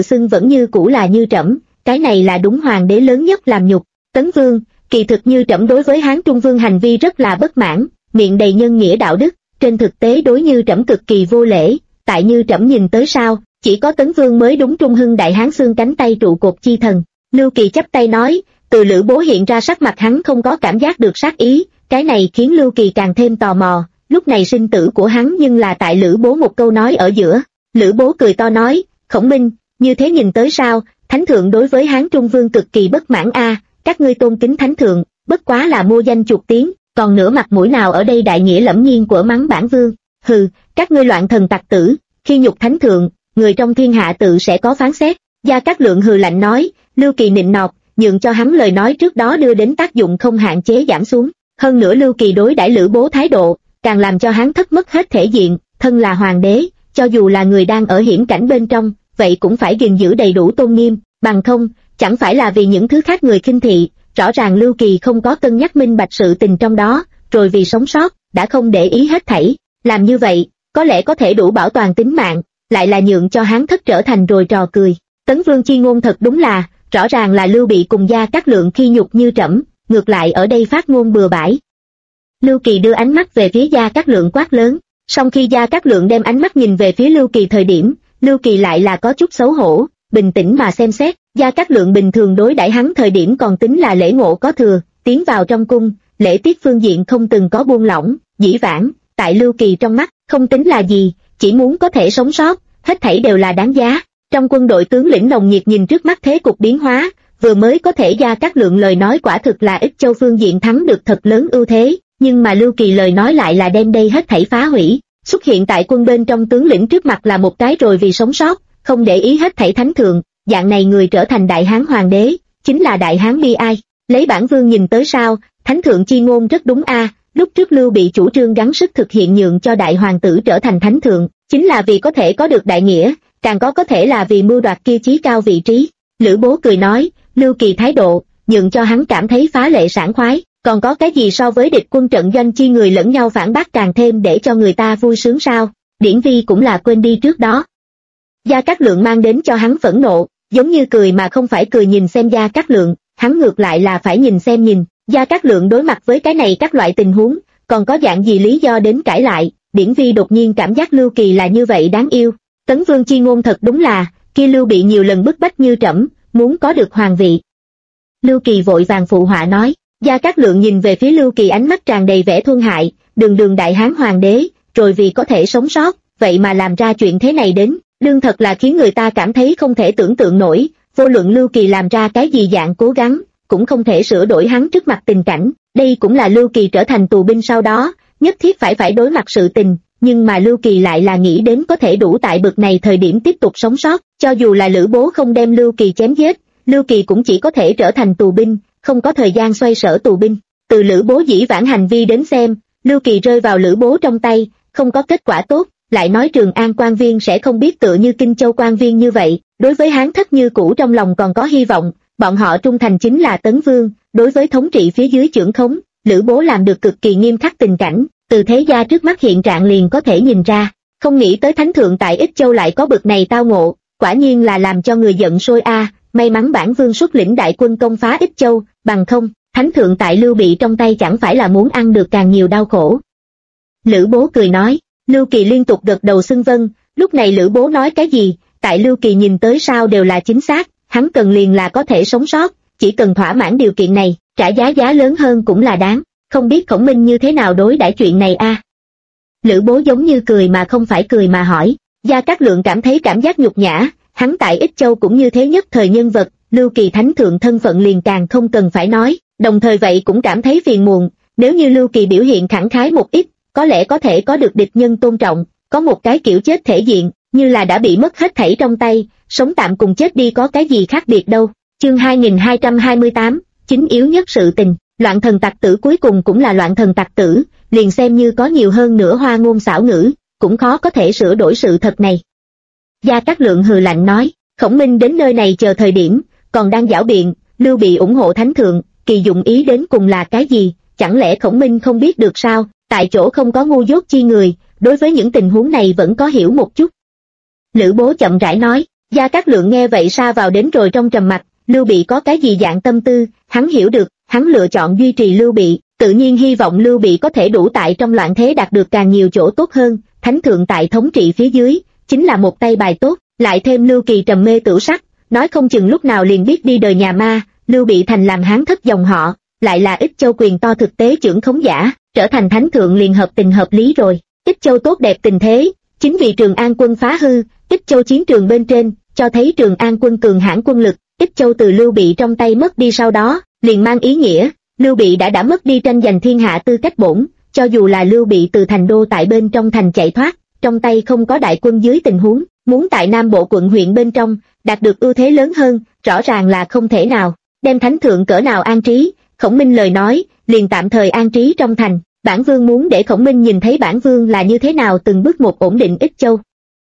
xưng vẫn như cũ là Như Trẫm, cái này là đúng hoàng đế lớn nhất làm nhục. Tấn Vương, kỳ thực Như Trẫm đối với Hán Trung Vương hành vi rất là bất mãn, miệng đầy nhân nghĩa đạo đức, trên thực tế đối Như Trẫm cực kỳ vô lễ, tại Như Trẫm nhìn tới sao, chỉ có Tấn Vương mới đúng Trung Hưng đại hán xương cánh tay trụ cột chi thần. Lưu Kỳ chắp tay nói, từ Lữ Bố hiện ra sắc mặt hắn không có cảm giác được sát ý, cái này khiến Lưu Kỳ càng thêm tò mò, lúc này sinh tử của hắn nhưng là tại Lữ Bố một câu nói ở giữa. Lữ Bố cười to nói, Khổng Minh, như thế nhìn tới sao, Thánh Thượng đối với Hán Trung Vương cực kỳ bất mãn a, các ngươi tôn kính Thánh Thượng, bất quá là mua danh chuộc tiếng, còn nửa mặt mũi nào ở đây đại nghĩa lẫm nhiên của mắng bản vương, hừ, các ngươi loạn thần tặc tử, khi nhục Thánh Thượng, người trong thiên hạ tự sẽ có phán xét. Gia Cát Lượng hừ lạnh nói, Lưu Kỳ nịnh nọt, nhượng cho hắn lời nói trước đó đưa đến tác dụng không hạn chế giảm xuống, hơn nữa Lưu Kỳ đối đãi Lữ Bố thái độ, càng làm cho hắn thất mất hết thể diện, thân là hoàng đế, cho dù là người đang ở hiểm cảnh bên trong, vậy cũng phải gìn giữ đầy đủ tôn nghiêm, bằng không, chẳng phải là vì những thứ khác người khinh thị, rõ ràng Lưu Kỳ không có cân nhắc minh bạch sự tình trong đó, rồi vì sống sót, đã không để ý hết thảy, làm như vậy, có lẽ có thể đủ bảo toàn tính mạng, lại là nhượng cho hắn thất trở thành rồi trò cười. Tấn Vương chi ngôn thật đúng là, rõ ràng là Lưu Bị cùng Gia Cát Lượng khi nhục Như Trẫm, ngược lại ở đây phát ngôn bừa bãi. Lưu Kỳ đưa ánh mắt về phía Gia Cát Lượng quát lớn, song khi Gia Cát Lượng đem ánh mắt nhìn về phía Lưu Kỳ thời điểm, Lưu Kỳ lại là có chút xấu hổ, bình tĩnh mà xem xét, Gia Cát Lượng bình thường đối đãi hắn thời điểm còn tính là lễ ngộ có thừa, tiến vào trong cung, lễ tiết phương diện không từng có buông lỏng, dĩ vãng, tại Lưu Kỳ trong mắt, không tính là gì, chỉ muốn có thể sống sót, hết thảy đều là đáng giá. Trong quân đội tướng lĩnh nồng nhiệt nhìn trước mắt thế cục biến hóa, vừa mới có thể Gia Cát Lượng lời nói quả thực là Ích Châu phương diện thắng được thật lớn ưu thế, nhưng mà Lưu Kỳ lời nói lại là đem đây hết thảy phá hủy. Xuất hiện tại quân bên trong tướng lĩnh trước mặt là một cái rồi vì sống sót, không để ý hết thảy Thánh Thượng, dạng này người trở thành Đại Hán Hoàng đế, chính là Đại Hán bi ai. Lấy bản vương nhìn tới sao, Thánh Thượng chi ngôn rất đúng a. Lúc trước Lưu Bị chủ trương gắng sức thực hiện nhượng cho Đại Hoàng tử trở thành Thánh Thượng, chính là vì có thể có được đại nghĩa, càng có thể là vì mưu đoạt kia chí cao vị trí. Lữ Bố cười nói, Lưu Kỳ thái độ, nhượng cho hắn cảm thấy phá lệ sảng khoái, còn có cái gì so với địch quân trận doanh chi người lẫn nhau phản bác càng thêm để cho người ta vui sướng sao? Điển Vi cũng là quên đi trước đó. Gia Cát Lượng mang đến cho hắn phẫn nộ, giống như cười mà không phải cười nhìn xem Gia Cát Lượng, hắn ngược lại là phải nhìn xem nhìn, Gia Cát Lượng đối mặt với cái này các loại tình huống, còn có dạng gì lý do đến cãi lại. Điển Vi đột nhiên cảm giác Lưu Kỳ là như vậy đáng yêu. Tấn Vương chi ngôn thật đúng là, kia Lưu Bị nhiều lần bức bách Như Trẫm, muốn có được hoàng vị. Lưu Kỳ vội vàng phụ họa nói. Gia Cát Lượng nhìn về phía Lưu Kỳ ánh mắt tràn đầy vẻ thương hại, đường Đại Hán Hoàng đế, rồi vì có thể sống sót, vậy mà làm ra chuyện thế này đến, đương thật là khiến người ta cảm thấy không thể tưởng tượng nổi, vô luận Lưu Kỳ làm ra cái gì dạng cố gắng, cũng không thể sửa đổi hắn trước mặt tình cảnh, đây cũng là Lưu Kỳ trở thành tù binh sau đó, nhất thiết phải đối mặt sự tình, nhưng mà Lưu Kỳ lại là nghĩ đến có thể đủ tại bực này thời điểm tiếp tục sống sót, cho dù là Lữ Bố không đem Lưu Kỳ chém giết, Lưu Kỳ cũng chỉ có thể trở thành tù binh, không có thời gian xoay sở tù binh. Từ Lữ Bố dĩ vãng hành vi đến xem, Lưu Kỳ rơi vào Lữ Bố trong tay, không có kết quả tốt, lại nói Trường An quan viên sẽ không biết tựa như Kinh Châu quan viên như vậy, đối với Hán thất như cũ trong lòng còn có hy vọng, bọn họ trung thành chính là Tấn Vương, đối với thống trị phía dưới chưởng khống, Lữ Bố làm được cực kỳ nghiêm khắc tình cảnh, từ thế gia trước mắt hiện trạng liền có thể nhìn ra, không nghĩ tới Thánh Thượng tại Ích Châu lại có bực này tao ngộ, quả nhiên là làm cho người giận sôi a. May mắn bản vương xuất lĩnh đại quân công phá Ích Châu, bằng không, Thánh Thượng tại Lưu Bị trong tay chẳng phải là muốn ăn được càng nhiều đau khổ. Lữ Bố cười nói, Lưu Kỳ liên tục gật đầu xưng vâng, lúc này Lữ Bố nói cái gì, tại Lưu Kỳ nhìn tới sao đều là chính xác, hắn cần liền là có thể sống sót, chỉ cần thỏa mãn điều kiện này, trả giá lớn hơn cũng là đáng, không biết Khổng Minh như thế nào đối đãi chuyện này a. Lữ Bố giống như cười mà không phải cười mà hỏi, Gia Cát Lượng cảm thấy cảm giác nhục nhã. Hắn tại Ích Châu cũng như thế nhất thời nhân vật, Lưu Kỳ Thánh Thượng thân phận liền càng không cần phải nói, đồng thời vậy cũng cảm thấy phiền muộn, nếu như Lưu Kỳ biểu hiện khẳng khái một ít, có lẽ có thể có được địch nhân tôn trọng, có một cái kiểu chết thể diện, như là đã bị mất hết thảy trong tay, sống tạm cùng chết đi có cái gì khác biệt đâu. Chương 2228, chính yếu nhất sự tình, loạn thần tặc tử cuối cùng cũng là loạn thần tặc tử, liền xem như có nhiều hơn nữa hoa ngôn xảo ngữ, cũng khó có thể sửa đổi sự thật này. Gia Cát Lượng hừ lạnh nói, Khổng Minh đến nơi này chờ thời điểm, còn đang giảo biện, Lưu Bị ủng hộ Thánh Thượng, kỳ dụng ý đến cùng là cái gì, chẳng lẽ Khổng Minh không biết được sao, tại chỗ không có ngu dốt chi người, đối với những tình huống này vẫn có hiểu một chút. Lữ Bố chậm rãi nói, Gia Cát Lượng nghe vậy sa vào đến rồi trong trầm mặc. Lưu Bị có cái gì dạng tâm tư, hắn hiểu được, hắn lựa chọn duy trì Lưu Bị, tự nhiên hy vọng Lưu Bị có thể đủ tại trong loạn thế đạt được càng nhiều chỗ tốt hơn. Thánh thượng tại thống trị phía dưới, chính là một tay bài tốt, lại thêm Lưu Kỳ trầm mê tửu sắc, nói không chừng lúc nào liền biết đi đời nhà ma. Lưu Bị thành làm hán thất dòng họ, lại là Ích Châu quyền to thực tế trưởng khống giả, trở thành thánh thượng liền hợp tình hợp lý rồi. Ích Châu tốt đẹp tình thế, chính vì Trường An quân phá hư, Ích Châu chiến trường bên trên, cho thấy Trường An quân cường hãn quân lực. Ích Châu từ Lưu Bị trong tay mất đi sau đó, liền mang ý nghĩa, Lưu Bị đã mất đi tranh giành thiên hạ tư cách bổn, cho dù là Lưu Bị từ thành đô tại bên trong thành chạy thoát, trong tay không có đại quân dưới tình huống, muốn tại Nam Bộ quận huyện bên trong, đạt được ưu thế lớn hơn, rõ ràng là không thể nào. Đem thánh thượng cỡ nào an trí, Khổng Minh lời nói, liền tạm thời an trí trong thành, bản vương muốn để Khổng Minh nhìn thấy bản vương là như thế nào từng bước một ổn định Ích Châu.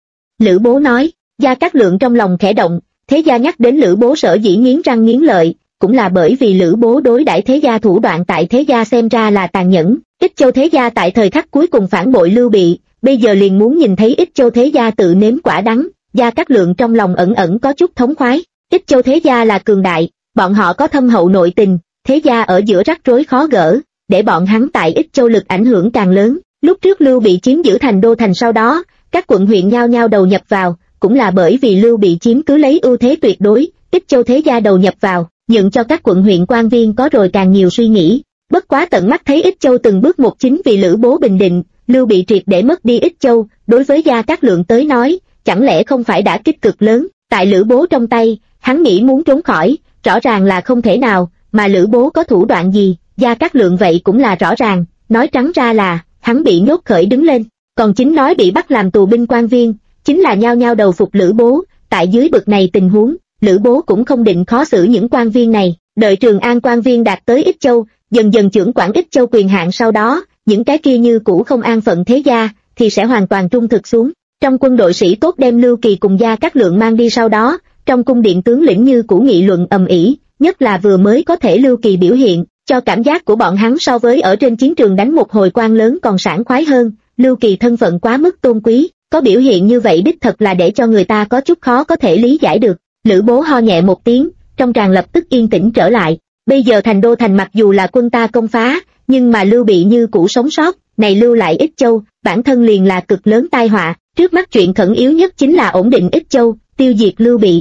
Lữ Bố nói. Gia Cát Lượng trong lòng khẽ động, Thế Gia nhắc đến Lữ Bố sở dĩ nghiến răng nghiến lợi, cũng là bởi vì Lữ Bố đối đãi Thế Gia thủ đoạn tại Thế Gia xem ra là tàn nhẫn. Ích Châu Thế Gia tại thời khắc cuối cùng phản bội Lưu Bị, bây giờ liền muốn nhìn thấy Ích Châu Thế Gia tự nếm quả đắng. Gia Cát Lượng trong lòng ẩn ẩn có chút thống khoái. Ích Châu Thế Gia là cường đại, bọn họ có thâm hậu nội tình, Thế Gia ở giữa rắc rối khó gỡ, để bọn hắn tại Ích Châu lực ảnh hưởng càng lớn. Lúc trước Lưu Bị chiếm giữ thành đô thành sau đó, các quận huyện nhao nhao đầu nhập vào, cũng là bởi vì Lưu Bị chiếm cứ lấy ưu thế tuyệt đối. Ích Châu Thế Gia đầu nhập vào, nhượng cho các quận huyện quan viên có rồi càng nhiều suy nghĩ. Bất quá tận mắt thấy Ích Châu từng bước một chính vì Lữ Bố bình định, Lưu Bị triệt để mất đi Ích Châu, đối với Gia Cát Lượng tới nói, chẳng lẽ không phải đã kích cực lớn. Tại Lữ Bố trong tay, hắn nghĩ muốn trốn khỏi, rõ ràng là không thể nào, mà Lữ Bố có thủ đoạn gì, Gia Cát Lượng vậy cũng là rõ ràng, nói trắng ra là, hắn bị nhốt khởi đứng lên, còn chính nói bị bắt làm tù binh quan viên, chính là nhao nhao đầu phục Lữ Bố. Tại dưới bực này tình huống, Lữ Bố cũng không định khó xử những quan viên này, đợi Trường An quan viên đạt tới Ích Châu, dần dần chưởng quản Ích Châu quyền hạn sau đó, những cái kia như cũ không an phận Thế Gia, thì sẽ hoàn toàn trung thực xuống. Trong quân đội sĩ tốt đem Lưu Kỳ cùng Gia Cát Lượng mang đi sau đó, trong cung điện tướng lĩnh như cũ nghị luận ầm ĩ, nhất là vừa mới có thể Lưu Kỳ biểu hiện, cho cảm giác của bọn hắn so với ở trên chiến trường đánh một hồi quan lớn còn sảng khoái hơn. Lưu Kỳ thân phận quá mức tôn quý, có biểu hiện như vậy đích thật là để cho người ta có chút khó có thể lý giải được. Lữ Bố ho nhẹ một tiếng, trong tràng lập tức yên tĩnh trở lại. Bây giờ thành đô thành mặc dù là quân ta công phá, nhưng mà Lưu Bị như cũ sống sót, này lưu lại Ích Châu, bản thân liền là cực lớn tai họa. Trước mắt chuyện khẩn yếu nhất chính là ổn định Ích Châu, tiêu diệt Lưu Bị.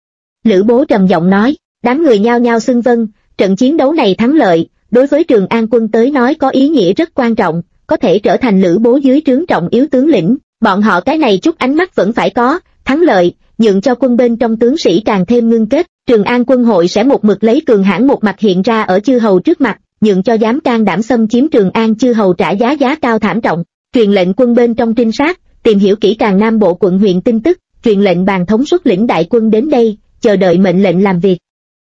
Lữ Bố trầm giọng nói. Đám người nhao nhao xưng vâng. Trận chiến đấu này thắng lợi, đối với Trường An quân tới nói có ý nghĩa rất quan trọng, có thể trở thành Lữ Bố dưới trướng trọng yếu tướng lĩnh. Bọn họ cái này chút ánh mắt vẫn phải có, thắng lợi, nhượng cho quân bên trong tướng sĩ càng thêm ngưng kết. Trường An quân hội sẽ một mực lấy cường hãn một mặt hiện ra ở chư hầu trước mặt, nhượng cho dám can đảm xâm chiếm Trường An chư hầu trả giá cao thảm trọng. Truyền lệnh quân bên trong trinh sát, tìm hiểu kỹ càng Nam Bộ quận huyện tin tức, truyền lệnh Bàn thống xuất lĩnh đại quân đến đây, chờ đợi mệnh lệnh làm việc.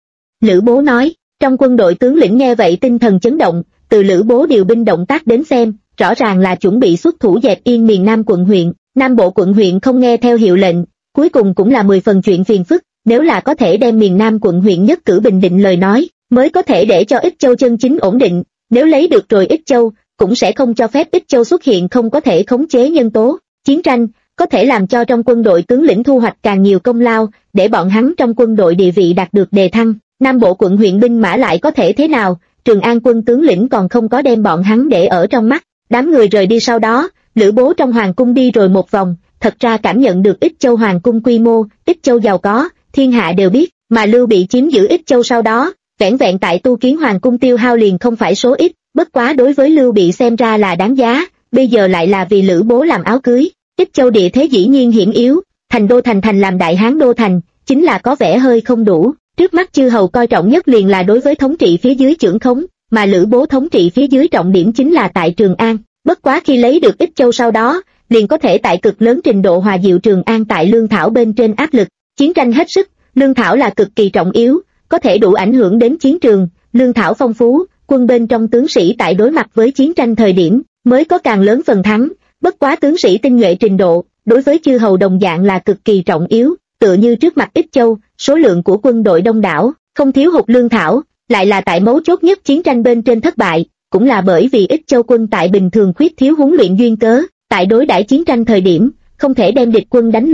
Lữ Bố nói. Trong quân đội tướng lĩnh nghe vậy tinh thần chấn động, từ Lữ Bố điều binh động tác đến xem, rõ ràng là chuẩn bị xuất thủ dẹp yên miền Nam quận huyện. Nam Bộ quận huyện không nghe theo hiệu lệnh, cuối cùng cũng là 10 phần chuyện phiền phức. Nếu là có thể đem miền Nam quận huyện nhất cử bình định lời nói, mới có thể để cho Ích Châu chân chính ổn định. Nếu lấy được rồi Ích Châu, cũng sẽ không cho phép Ích Châu xuất hiện không có thể khống chế nhân tố. Chiến tranh có thể làm cho trong quân đội tướng lĩnh thu hoạch càng nhiều công lao, để bọn hắn trong quân đội địa vị đạt được đề thăng. Nam Bộ quận huyện binh mã lại có thể thế nào, Trường An quân tướng lĩnh còn không có đem bọn hắn để ở trong mắt. Đám người rời đi sau đó, Lữ Bố trong hoàng cung đi rồi một vòng, thật ra cảm nhận được Ích Châu hoàng cung quy mô, Ích Châu giàu có, thiên hạ đều biết, mà Lưu Bị chiếm giữ Ích Châu sau đó, vẻn vẹn tại tu kiến hoàng cung tiêu hao liền không phải số ít, bất quá đối với Lưu Bị xem ra là đáng giá, bây giờ lại là vì Lữ Bố làm áo cưới. Ích Châu địa thế dĩ nhiên hiểm yếu, thành đô thành làm đại hán đô thành, chính là có vẻ hơi không đủ. Trước mắt chư hầu coi trọng nhất liền là đối với thống trị phía dưới chưởng khống, mà Lữ Bố thống trị phía dưới trọng điểm chính là tại Trường An. Bất quá khi lấy được Ích Châu sau đó, liền có thể tại cực lớn trình độ hòa dịu Trường An tại lương thảo bên trên áp lực. Chiến tranh hết sức, lương thảo là cực kỳ trọng yếu, có thể đủ ảnh hưởng đến chiến trường. Lương thảo phong phú, quân bên trong tướng sĩ tại đối mặt với chiến tranh thời điểm mới có càng lớn phần thắng. Bất quá tướng sĩ tinh nhuệ trình độ, đối với chư hầu đồng dạng là cực kỳ trọng yếu. Tựa như trước mặt Ích Châu, số lượng của quân đội đông đảo, không thiếu hụt lương thảo, lại là tại mấu chốt nhất chiến tranh bên trên thất bại, cũng là bởi vì Ích Châu quân tại bình thường khuyết thiếu huấn luyện duyên cớ, tại đối đãi chiến tranh thời điểm, không thể đem địch quân đánh lui,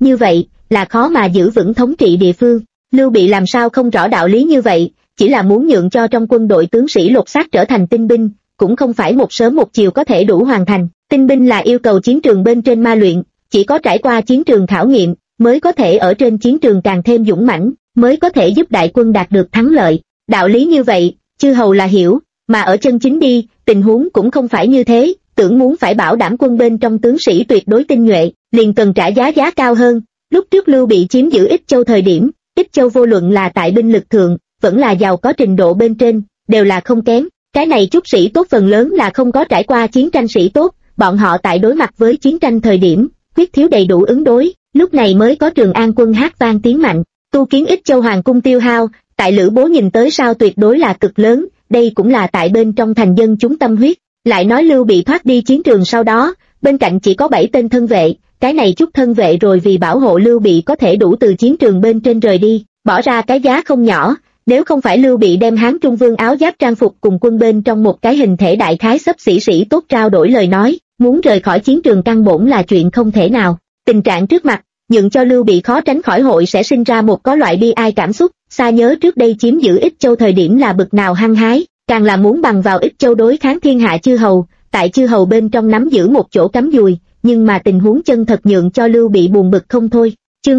như vậy là khó mà giữ vững thống trị địa phương. Lưu Bị làm sao không rõ đạo lý như vậy, chỉ là muốn nhượng cho trong quân đội tướng sĩ lột xác trở thành tinh binh, cũng không phải một sớm một chiều có thể đủ hoàn thành. Tinh binh là yêu cầu chiến trường bên trên ma luyện, chỉ có trải qua chiến trường khảo nghiệm, mới có thể ở trên chiến trường càng thêm dũng mãnh, mới có thể giúp đại quân đạt được thắng lợi. Đạo lý như vậy, chư hầu là hiểu, mà ở chân chính đi, tình huống cũng không phải như thế. Tưởng muốn phải bảo đảm quân bên trong tướng sĩ tuyệt đối tinh nhuệ, liền cần trả giá cao hơn. Lúc trước Lưu Bị chiếm giữ Ích Châu thời điểm, Ích Châu vô luận là tại binh lực thượng, vẫn là giàu có trình độ bên trên, đều là không kém. Cái này chút sĩ tốt phần lớn là không có trải qua chiến tranh sĩ tốt, bọn họ tại đối mặt với chiến tranh thời điểm, quyết thiếu đầy đủ ứng đối, lúc này mới có Trường An quân hát vang tiếng mạnh. Tu kiến Ích Châu hoàng cung tiêu hao, tại Lữ Bố nhìn tới sao tuyệt đối là cực lớn, đây cũng là tại bên trong thành dân chúng tâm huyết. Lại nói Lưu Bị thoát đi chiến trường sau đó, bên cạnh chỉ có 7 tên thân vệ, cái này chút thân vệ rồi vì bảo hộ Lưu Bị có thể đủ từ chiến trường bên trên rời đi, bỏ ra cái giá không nhỏ. Nếu không phải Lưu Bị đem Hán Trung Vương áo giáp trang phục cùng quân bên trong một cái hình thể đại khái xấp xỉ sĩ tốt trao đổi lời nói, muốn rời khỏi chiến trường căn bổn là chuyện không thể nào. Tình trạng trước mặt, nhượng cho Lưu Bị khó tránh khỏi hội sẽ sinh ra một có loại bi ai cảm xúc, xa nhớ trước đây chiếm giữ Ích Châu thời điểm là bực nào hăng hái, càng là muốn bằng vào Ích Châu đối kháng thiên hạ chư hầu, tại chư hầu bên trong nắm giữ một chỗ cắm dùi, nhưng mà tình huống chân thật nhượng cho Lưu Bị buồn bực không thôi. Chương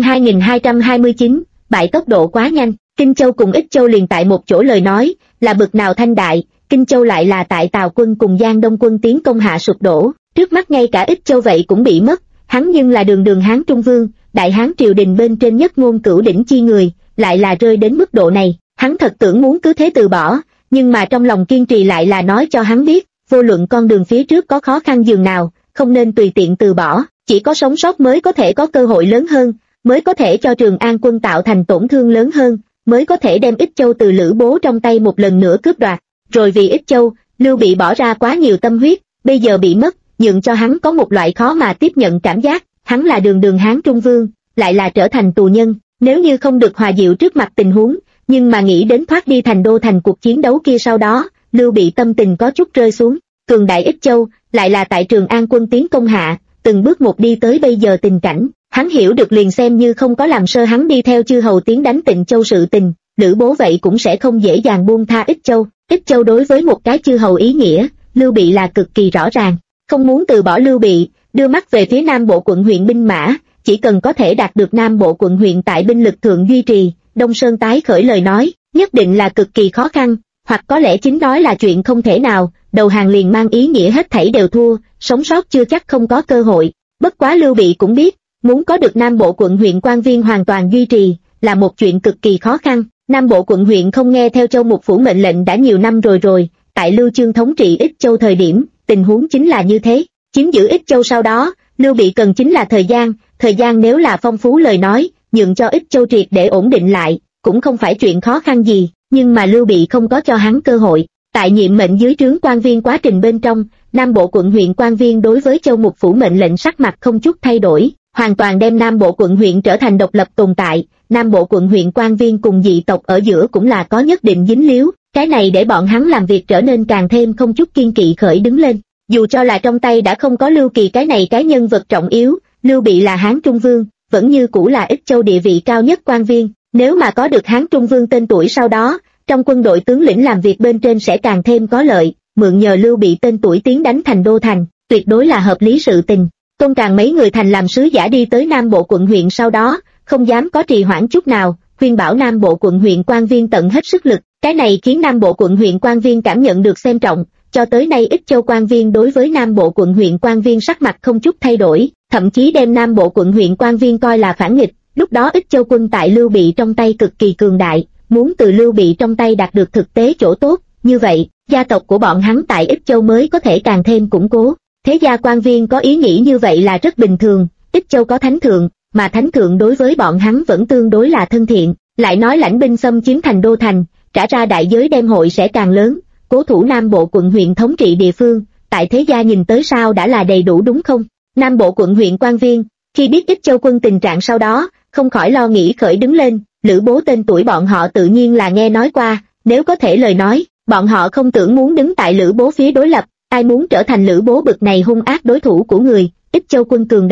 2229, bại tốc độ quá nhanh. Kinh Châu cùng Ích Châu liền tại một chỗ lời nói, là bực nào thanh đại, Kinh Châu lại là tại Tào quân cùng Giang Đông quân tiến công hạ sụp đổ, trước mắt ngay cả Ích Châu vậy cũng bị mất, hắn nhưng là đường đường Hán Trung Vương, đại Hán triều đình bên trên nhất ngôn cửu đỉnh chi người, lại là rơi đến mức độ này, hắn thật tưởng muốn cứ thế từ bỏ, nhưng mà trong lòng kiên trì lại là nói cho hắn biết, vô luận con đường phía trước có khó khăn dường nào, không nên tùy tiện từ bỏ, chỉ có sống sót mới có thể có cơ hội lớn hơn, mới có thể cho Trường An quân tạo thành tổn thương lớn hơn, mới có thể đem Ích Châu từ Lữ Bố trong tay một lần nữa cướp đoạt. Rồi vì Ích Châu, Lưu Bị bỏ ra quá nhiều tâm huyết, bây giờ bị mất, nhượng cho hắn có một loại khó mà tiếp nhận cảm giác, hắn là đường đường Hán Trung Vương, lại là trở thành tù nhân, nếu như không được hòa dịu trước mặt tình huống, nhưng mà nghĩ đến thoát đi thành đô thành cuộc chiến đấu kia sau đó, Lưu Bị tâm tình có chút rơi xuống. Cường đại Ích Châu, lại là tại Trường An quân tiến công hạ, từng bước một đi tới bây giờ tình cảnh, hắn hiểu được liền xem như không có làm sơ hắn đi theo chư hầu tiến đánh Tịnh Châu sự tình, Lữ Bố vậy cũng sẽ không dễ dàng buông tha Ích Châu. Ích Châu đối với một cái chư hầu ý nghĩa, Lưu Bị là cực kỳ rõ ràng, không muốn từ bỏ Lưu Bị, đưa mắt về phía Nam Bộ quận huyện binh mã, chỉ cần có thể đạt được Nam Bộ quận huyện tại binh lực thượng duy trì, Đông Sơn tái khởi lời nói, nhất định là cực kỳ khó khăn, hoặc có lẽ chính nói là chuyện không thể nào, đầu hàng liền mang ý nghĩa hết thảy đều thua, sống sót chưa chắc không có cơ hội. Bất quá Lưu Bị cũng biết, muốn có được Nam Bộ quận huyện quan viên hoàn toàn duy trì, là một chuyện cực kỳ khó khăn. Nam Bộ quận huyện không nghe theo Châu Mục Phủ mệnh lệnh đã nhiều năm rồi, tại Lưu Chương thống trị Ích Châu thời điểm, tình huống chính là như thế. Chiếm giữ Ích Châu sau đó, Lưu Bị cần chính là thời gian nếu là phong phú lời nói, nhượng cho Ích Châu triệt để ổn định lại, cũng không phải chuyện khó khăn gì, nhưng mà Lưu Bị không có cho hắn cơ hội. Tại nhiệm mệnh dưới trướng quan viên quá trình bên trong, Nam Bộ quận huyện quan viên đối với Châu Mục Phủ mệnh lệnh sắc mặt không chút thay đổi, hoàn toàn đem Nam Bộ quận huyện trở thành độc lập tồn tại. Nam Bộ quận huyện quan viên cùng dị tộc ở giữa cũng là có nhất định dính líu, cái này để bọn hắn làm việc trở nên càng thêm không chút kiên kỵ khởi đứng lên. Dù cho là trong tay đã không có Lưu Kỳ cái này cái nhân vật trọng yếu, Lưu Bị là Hán Trung Vương, vẫn như cũ là Ích Châu địa vị cao nhất quan viên, nếu mà có được Hán Trung Vương tên tuổi sau đó, trong quân đội tướng lĩnh làm việc bên trên sẽ càng thêm có lợi, mượn nhờ Lưu Bị tên tuổi tiến đánh thành đô thành, tuyệt đối là hợp lý sự tình. Tôn Càng mấy người thành làm sứ giả đi tới Nam Bộ quận huyện sau đó, không dám có trì hoãn chút nào, khuyên bảo Nam Bộ quận huyện quan viên tận hết sức lực, cái này khiến Nam Bộ quận huyện quan viên cảm nhận được xem trọng, cho tới nay Ích Châu quan viên đối với Nam Bộ quận huyện quan viên sắc mặt không chút thay đổi, thậm chí đem Nam Bộ quận huyện quan viên coi là phản nghịch. Lúc đó Ích Châu quân tại Lưu Bị trong tay cực kỳ cường đại, muốn từ Lưu Bị trong tay đạt được thực tế chỗ tốt, như vậy, gia tộc của bọn hắn tại Ích Châu mới có thể càng thêm củng cố. Thế gia quan viên có ý nghĩ như vậy là rất bình thường, Ích Châu có thánh thượng, mà thánh thượng đối với bọn hắn vẫn tương đối là thân thiện, lại nói lãnh binh xâm chiếm thành đô thành, trả ra đại giới đem hội sẽ càng lớn, cố thủ Nam Bộ quận huyện thống trị địa phương, tại thế gia nhìn tới sao đã là đầy đủ đúng không? Nam Bộ quận huyện quan viên, khi biết Ích Châu quân tình trạng sau đó, không khỏi lo nghĩ khởi đứng lên, Lữ Bố tên tuổi bọn họ tự nhiên là nghe nói qua, nếu có thể lời nói, bọn họ không tưởng muốn đứng tại Lữ Bố phía đối lập, ai muốn trở thành Lữ Bố bực này hung ác đối thủ của người. Ích Châu quân cường đại,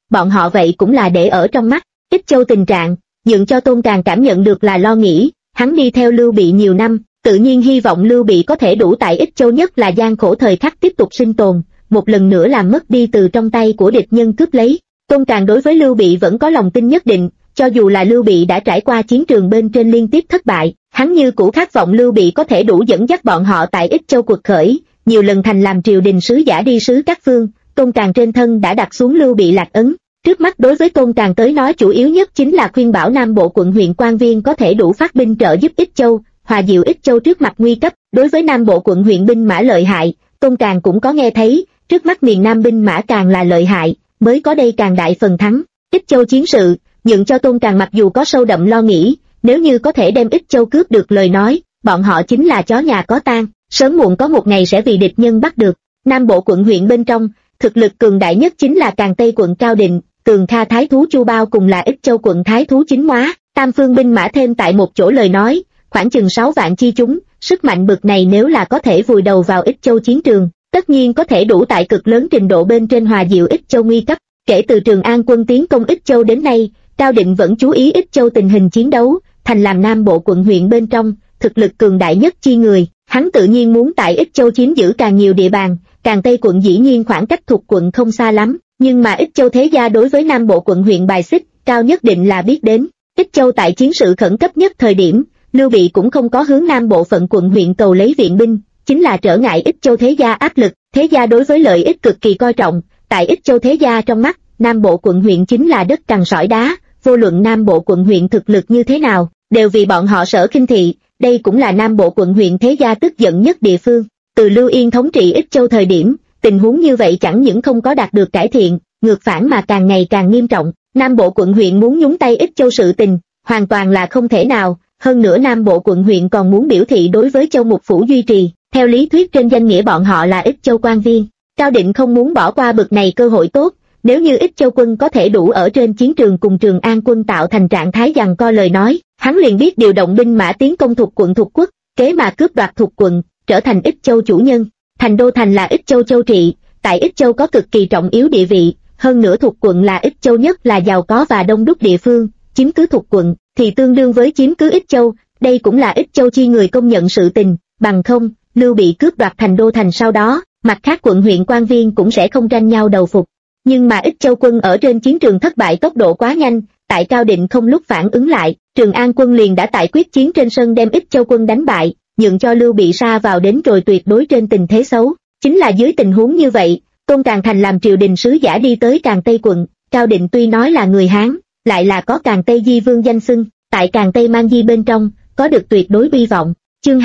bọn họ vậy cũng là để ở trong mắt. Ích Châu tình trạng, nhượng cho Tôn Càn cảm nhận được là lo nghĩ, hắn đi theo Lưu Bị nhiều năm, tự nhiên hy vọng Lưu Bị có thể đủ tại Ích Châu nhất là gian khổ thời khắc tiếp tục sinh tồn, một lần nữa làm mất đi từ trong tay của địch nhân cướp lấy. Tôn Càn đối với Lưu Bị vẫn có lòng tin nhất định, cho dù là Lưu Bị đã trải qua chiến trường bên trên liên tiếp thất bại, hắn như cũ khát vọng Lưu Bị có thể đủ dẫn dắt bọn họ tại Ích Châu cuộc khởi, nhiều lần thành làm triều đình sứ giả đi sứ các phương. Tôn Càn trên thân đã đặt xuống Lưu Bị lạc ấn. Trước mắt đối với Tôn Càn tới nói chủ yếu nhất chính là khuyên bảo Nam Bộ quận huyện Quan Viên có thể đủ phát binh trợ giúp Ích Châu, hòa dịu Ích Châu trước mặt nguy cấp. Đối với Nam Bộ quận huyện binh mã lợi hại, Tôn Càn cũng có nghe thấy, trước mắt miền Nam binh mã càng là lợi hại, mới có đây càng đại phần thắng. Ích Châu chiến sự, nhượng cho Tôn Càn mặc dù có sâu đậm lo nghĩ, nếu như có thể đem Ích Châu cướp được lời nói, bọn họ chính là chó nhà có tang, sớm muộn có một ngày sẽ vì địch nhân bắt được. Nam Bộ quận huyện bên trong, thực lực cường đại nhất chính là Càn Tây quận Cao Định, Tường Kha Thái Thú Chu Bao cùng là Ích Châu quận Thái Thú Chính Hóa, tam phương binh mã thêm tại một chỗ lời nói, khoảng chừng 6 vạn chi chúng, sức mạnh bực này nếu là có thể vùi đầu vào Ích Châu chiến trường, tất nhiên có thể đủ tại cực lớn trình độ bên trên hòa dịu Ích Châu nguy cấp. Kể từ Trường An quân tiến công Ích Châu đến nay, Cao Định vẫn chú ý Ích Châu tình hình chiến đấu, thành làm Nam Bộ quận huyện bên trong, thực lực cường đại nhất chi người, hắn tự nhiên muốn tại Ích Châu chiếm giữ càng nhiều địa bàn. Càn Tây quận dĩ nhiên khoảng cách thuộc quận không xa lắm, nhưng mà Ích Châu thế gia đối với Nam Bộ quận huyện bài xích, Cao nhất định là biết đến. Ích Châu tại chiến sự khẩn cấp nhất thời điểm, Lưu Bị cũng không có hướng Nam Bộ phận quận huyện cầu lấy viện binh, chính là trở ngại Ích Châu thế gia áp lực, thế gia đối với lợi ích cực kỳ coi trọng, tại Ích Châu thế gia trong mắt, Nam Bộ quận huyện chính là đất cằn sỏi đá, vô luận Nam Bộ quận huyện thực lực như thế nào, đều vì bọn họ sở khinh thị, đây cũng là Nam Bộ quận huyện thế gia tức giận nhất địa phương. Từ Lưu Yên thống trị Ích Châu thời điểm, tình huống như vậy chẳng những không có đạt được cải thiện, ngược phản mà càng ngày càng nghiêm trọng. Nam Bộ quận huyện muốn nhúng tay Ích Châu sự tình, hoàn toàn là không thể nào, hơn nữa Nam Bộ quận huyện còn muốn biểu thị đối với Châu Mục Phủ duy trì, theo lý thuyết trên danh nghĩa bọn họ là Ích Châu quan viên. Cao Định không muốn bỏ qua bực này cơ hội tốt, nếu như Ích Châu quân có thể đủ ở trên chiến trường cùng Trường An quân tạo thành trạng thái giằng co lời nói, hắn liền biết điều động binh mã tiến công thuộc quận thuộc quốc, kế mà cướp đoạt thuộc quận, trở thành Ích Châu chủ nhân. Thành đô thành là Ích Châu châu trị, tại Ích Châu có cực kỳ trọng yếu địa vị, hơn nữa thuộc quận là Ích Châu nhất là giàu có và đông đúc địa phương, chiếm cứ thuộc quận thì tương đương với chiếm cứ Ích Châu, đây cũng là Ích Châu chi người công nhận sự tình, bằng không, Lưu Bị cướp đoạt thành đô thành sau đó, mặt khác quận huyện quan viên cũng sẽ không tranh nhau đầu phục. Nhưng mà Ích Châu quân ở trên chiến trường thất bại tốc độ quá nhanh, tại Cao Định không lúc phản ứng lại, Trường An quân liền đã tại quyết chiến trên sân đem Ích Châu quân đánh bại, nhượng cho Lưu Bị sa vào đến rồi tuyệt đối trên tình thế xấu. Chính là dưới tình huống như vậy, Tôn Càn thành làm triều đình sứ giả đi tới Càn Tây quận, Cao Định tuy nói là người Hán, lại là có Càn Tây Di Vương danh xưng, tại Càn Tây Mang Di bên trong, có được tuyệt đối uy vọng. Chương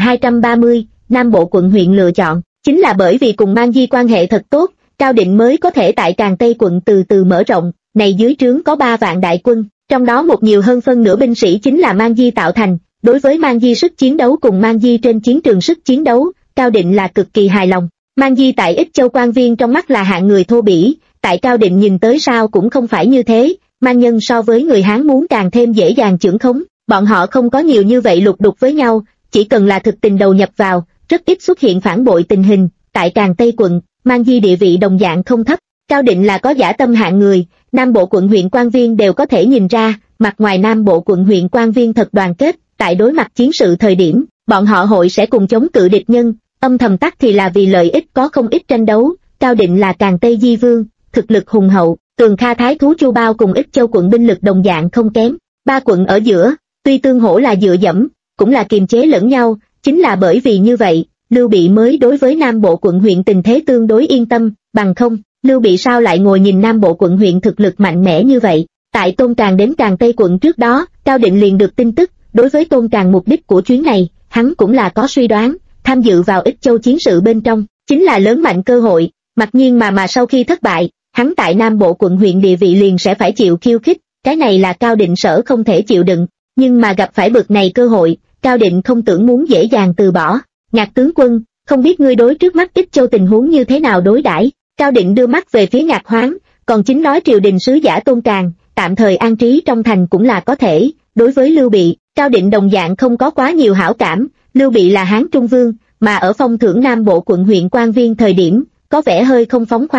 2230, Nam Bộ quận huyện lựa chọn, chính là bởi vì cùng Mang Di quan hệ thật tốt, Cao Định mới có thể tại Càn Tây quận từ từ mở rộng, này dưới trướng có 3 vạn đại quân, trong đó một nhiều hơn phân nửa binh sĩ chính là Mang Di tạo thành. Đối với Mang Di sức chiến đấu cùng Mang Di trên chiến trường sức chiến đấu, Cao Định là cực kỳ hài lòng. Mang Di tại Ích Châu quan viên trong mắt là hạng người thô bỉ, tại Cao Định nhìn tới sao cũng không phải như thế, Mang nhân so với người Hán muốn càng thêm dễ dàng chưởng khống, bọn họ không có nhiều như vậy lục đục với nhau, chỉ cần là thực tình đầu nhập vào, rất ít xuất hiện phản bội tình hình. Tại Càn Tây quận, Mang Di địa vị đồng dạng không thấp, Cao Định là có dã tâm hạng người, Nam Bộ quận huyện quan viên đều có thể nhìn ra, mặt ngoài Nam Bộ quận huyện quan viên thật đoàn kết, tại đối mặt chiến sự thời điểm, bọn họ hội sẽ cùng chống cự địch nhân, âm thầm tắc thì là vì lợi ích có không ít tranh đấu. Cao Định là Càn Tây Di Vương, thực lực hùng hậu, Tường Kha Thái Thú Chu Bao cùng Ích Châu quận binh lực đồng dạng không kém, 3 quận ở giữa, tuy tương hỗ là dựa dẫm, cũng là kiềm chế lẫn nhau, chính là bởi vì như vậy, Lưu Bị mới đối với Nam Bộ quận huyện tình thế tương đối yên tâm, bằng không, Lưu Bị sao lại ngồi nhìn Nam Bộ quận huyện thực lực mạnh mẽ như vậy. Tại Tôn Càn đến Càn Tây quận trước đó, Cao Định liền được tin tức, đối với Tôn Càn mục đích của chuyến này, hắn cũng là có suy đoán, tham dự vào Ích Châu chiến sự bên trong, chính là lớn mạnh cơ hội, mặc nhiên mà sau khi thất bại, hắn tại Nam Bộ quận huyện địa vị liền sẽ phải chịu khiêu khích, cái này là Cao Định sở không thể chịu đựng, nhưng mà gặp phải bực này cơ hội, Cao Định không tưởng muốn dễ dàng từ bỏ. Ngạc tướng quân, không biết ngươi đối trước mắt Ích Châu tình huống như thế nào đối đãi? Cao Định đưa mắt về phía Ngạc Hoáng, còn chính nói triều đình sứ giả Tôn Càn, tạm thời an trí trong thành cũng là có thể. Đối với Lưu Bị, Cao Định đồng dạng không có quá nhiều hảo cảm, Lưu Bị là Hán Trung Vương, mà ở phong thưởng Nam Bộ quận huyện quan viên thời điểm, có vẻ hơi không phóng khoáng.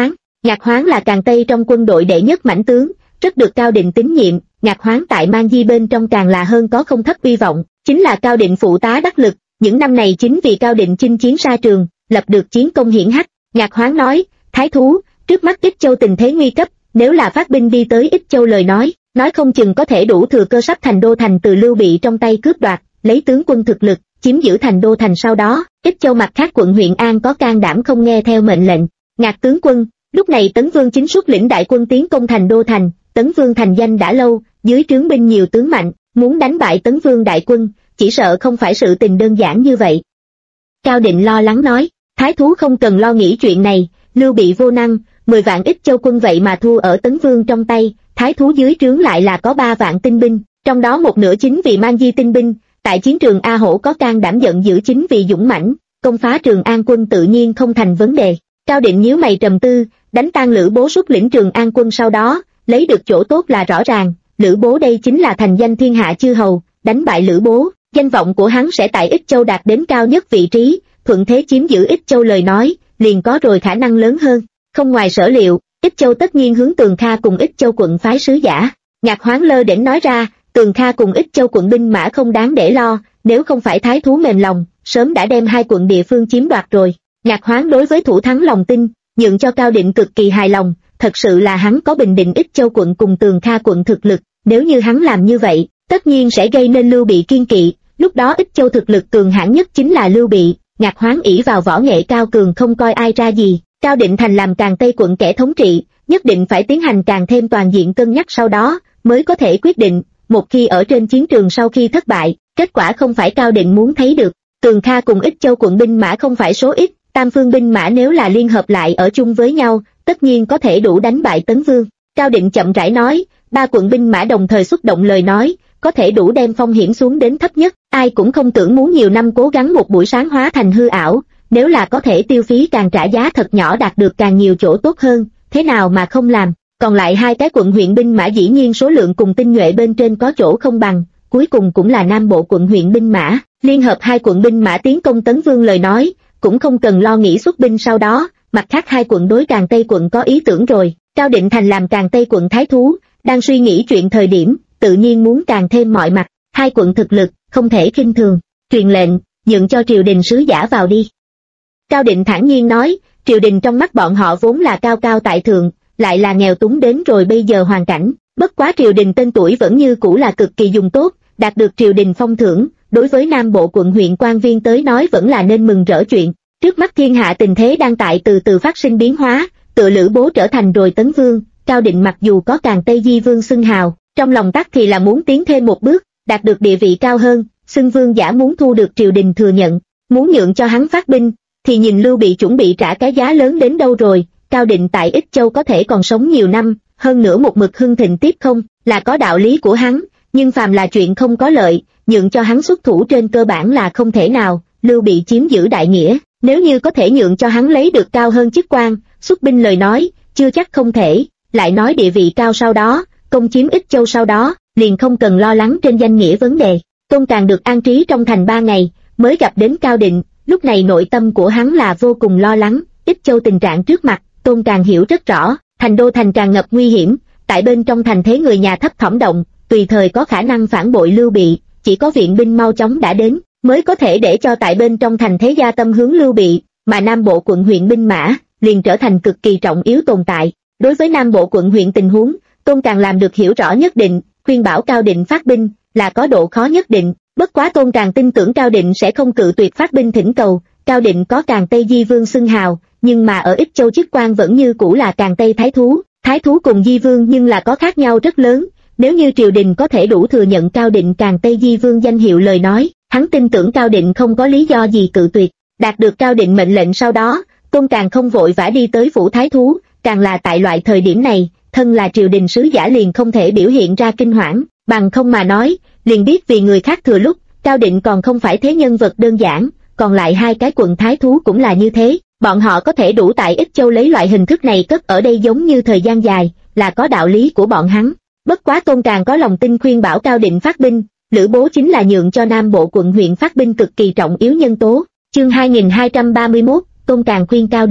Ngạc Hoáng là Càn Tây trong quân đội đệ nhất mãnh tướng, rất được Cao Định tín nhiệm. Ngạc Hoáng tại Mang Di bên trong càng là hơn có không thấp uy vọng, chính là Cao Định phụ tá đắc lực. Những năm này chính vì Cao Định chinh chiến xa trường, lập được chiến công hiển hách. Ngạc Hoáng nói, Thái thú, trước mắt Ích Châu tình thế nguy cấp, nếu là phát binh đi tới Ích Châu lời nói không chừng có thể đủ thừa cơ sắp thành đô thành từ Lưu Bị trong tay cướp đoạt, lấy tướng quân thực lực chiếm giữ thành đô thành. Sau đó Ích Châu mặt khác quận huyện An có can đảm không nghe theo mệnh lệnh. Ngạc tướng quân, lúc này Tấn Vương chính xuất lĩnh đại quân tiến công thành đô thành. Tấn Vương thành danh đã lâu, dưới trướng binh nhiều tướng mạnh, muốn đánh bại Tấn Vương đại quân, chỉ sợ không phải sự tình đơn giản như vậy. Cao Định lo lắng nói, Thái thú không cần lo nghĩ chuyện này, Lưu Bị vô năng, 10 vạn Ích Châu quân vậy mà thua ở Tấn Vương trong tay. Thái thú dưới trướng lại là có 3 vạn tinh binh, trong đó một nửa chính vì Mang Di tinh binh, tại chiến trường A Hổ có can đảm giận dữ chính vì dũng mãnh, công phá Trường An quân tự nhiên không thành vấn đề. Cao Định nhíu mày trầm tư, đánh tan Lữ Bố xuất lĩnh Trường An quân sau đó, lấy được chỗ tốt là rõ ràng, Lữ Bố đây chính là thành danh thiên hạ chư hầu, đánh bại Lữ Bố, danh vọng của hắn sẽ tại Ích Châu đạt đến cao nhất vị trí, thuận thế chiếm giữ Ích Châu lời nói, liền có rồi khả năng lớn hơn. Không ngoài sở liệu, Ích Châu tất nhiên hướng Tường Kha cùng Ích Châu quận phái sứ giả. Ngạc Hoáng lơ đễnh nói ra, Tường Kha cùng Ích Châu quận binh mã không đáng để lo, nếu không phải Thái thú mềm lòng, sớm đã đem 2 quận địa phương chiếm đoạt rồi. Ngạc Hoáng đối với thủ thắng lòng tin, nhượng cho Cao Định cực kỳ hài lòng, thật sự là hắn có bình định Ích Châu quận cùng Tường Kha quận thực lực, nếu như hắn làm như vậy, tất nhiên sẽ gây nên Lưu Bị kiên kỵ, lúc đó Ích Châu thực lực cường hãn nhất chính là Lưu Bị. Ngạc Hoáng ỷ vào võ nghệ cao cường không coi ai ra gì, Cao Định thành làm Càn Tây quận kẻ thống trị, nhất định phải tiến hành càng thêm toàn diện cân nhắc sau đó, mới có thể quyết định, một khi ở trên chiến trường sau khi thất bại, kết quả không phải Cao Định muốn thấy được. Tường Kha cùng Ích Châu quận binh mã không phải số ít, tam phương binh mã nếu là liên hợp lại ở chung với nhau, tất nhiên có thể đủ đánh bại Tấn Vương. Cao Định chậm rãi nói, 3 quận binh mã đồng thời xuất động lời nói, có thể đủ đem phong hiểm xuống đến thấp nhất, ai cũng không tưởng muốn nhiều năm cố gắng một buổi sáng hóa thành hư ảo, nếu là có thể tiêu phí càng trả giá thật nhỏ đạt được càng nhiều chỗ tốt hơn, thế nào mà không làm. Còn lại 2 cái quận huyện binh mã dĩ nhiên số lượng cùng tinh nhuệ bên trên có chỗ không bằng, cuối cùng cũng là Nam Bộ quận huyện binh mã, liên hợp 2 quận binh mã tiến công Tấn Vương lời nói, cũng không cần lo nghĩ xuất binh sau đó. Mặt khác 2 quận đối Càn Tây quận có ý tưởng rồi. Cao Định thành làm Càn Tây quận thái thú, đang suy nghĩ chuyện thời điểm, tự nhiên muốn càng thêm mọi mặt, 2 quận thực lực không thể khinh thường, truyền lệnh nhượng cho triều đình sứ giả vào đi. Cao Định thản nhiên nói, triều đình trong mắt bọn họ vốn là cao cao tại thượng, lại là nghèo túng đến rồi bây giờ hoàn cảnh, bất quá triều đình tên tuổi vẫn như cũ là cực kỳ dùng tốt, đạt được triều đình phong thưởng, đối với Nam Bộ quận huyện quan viên tới nói vẫn là nên mừng rỡ chuyện. Trước mắt thiên hạ tình thế đang tại từ từ phát sinh biến hóa, tựa Lữ Bố trở thành rồi Tấn Vương, Cao Định mặc dù có Càn Tây Di Vương xưng hào, trong lòng tắc thì là muốn tiến thêm một bước, đạt được địa vị cao hơn, xưng vương giả muốn thu được triều đình thừa nhận, muốn nhượng cho hắn phát binh, thì nhìn Lưu Bị chuẩn bị trả cái giá lớn đến đâu rồi. Cao Định tại Ích Châu có thể còn sống nhiều năm, hơn nữa một mực hưng thịnh tiếp không, là có đạo lý của hắn, nhưng phàm là chuyện không có lợi, nhượng cho hắn xuất thủ trên cơ bản là không thể nào. Lưu Bị chiếm giữ đại nghĩa, nếu như có thể nhượng cho hắn lấy được cao hơn chức quan, xuất binh lời nói, chưa chắc không thể, lại nói địa vị cao sau đó, công chiếm Ích Châu sau đó, liền không cần lo lắng trên danh nghĩa vấn đề. Tôn Càng được an trí trong thành 3 ngày, mới gặp đến Cao Định, lúc này nội tâm của hắn là vô cùng lo lắng. Ích Châu tình trạng trước mặt, Tôn Càng hiểu rất rõ, thành đô thành tràn ngập nguy hiểm, tại bên trong thành thế người nhà thấp thỏm động, tùy thời có khả năng phản bội Lưu Bị, chỉ có viện binh mau chóng đã đến, mới có thể để cho tại bên trong thành thế gia tâm hướng Lưu Bị, mà Nam Bộ quận huyện binh mã liền trở thành cực kỳ trọng yếu tồn tại. Đối với Nam Bộ quận huyện tình huống, Tôn Càng làm được hiểu rõ nhất định, khuyên bảo Cao Định phát binh là có độ khó nhất định, bất quá Tôn Càng tin tưởng Cao Định sẽ không cự tuyệt phát binh thỉnh cầu. Cao Định có Càn Tây Di Vương xưng hào, nhưng mà ở Ích Châu chức quan vẫn như cũ là Càn Tây Thái thú cùng Di Vương nhưng là có khác nhau rất lớn. Nếu như triều đình có thể đủ thừa nhận Cao Định Càn Tây Di Vương danh hiệu lời nói, hắn tin tưởng Cao Định không có lý do gì cự tuyệt. Đạt được Cao Định mệnh lệnh sau đó, Tôn Càng không vội vã đi tới phủ thái thú, càng là tại loại thời điểm này, thân là triều đình sứ giả liền không thể biểu hiện ra kinh hoảng, bằng không mà nói, liền biết vì người khác thừa lúc. Cao Định còn không phải thế nhân vật đơn giản, còn lại 2 cái quận thái thú cũng là như thế, bọn họ có thể đủ tại Ích Châu lấy loại hình thức này cất ở đây giống như thời gian dài, là có đạo lý của bọn hắn. Bất quá Tôn Càng có lòng tin khuyên bảo Cao Định phát binh, Lữ Bố chính là nhượng cho Nam Bộ quận huyện phát binh cực kỳ trọng yếu nhân tố. Chương 2231, Tôn Càng khuyên Cao Định.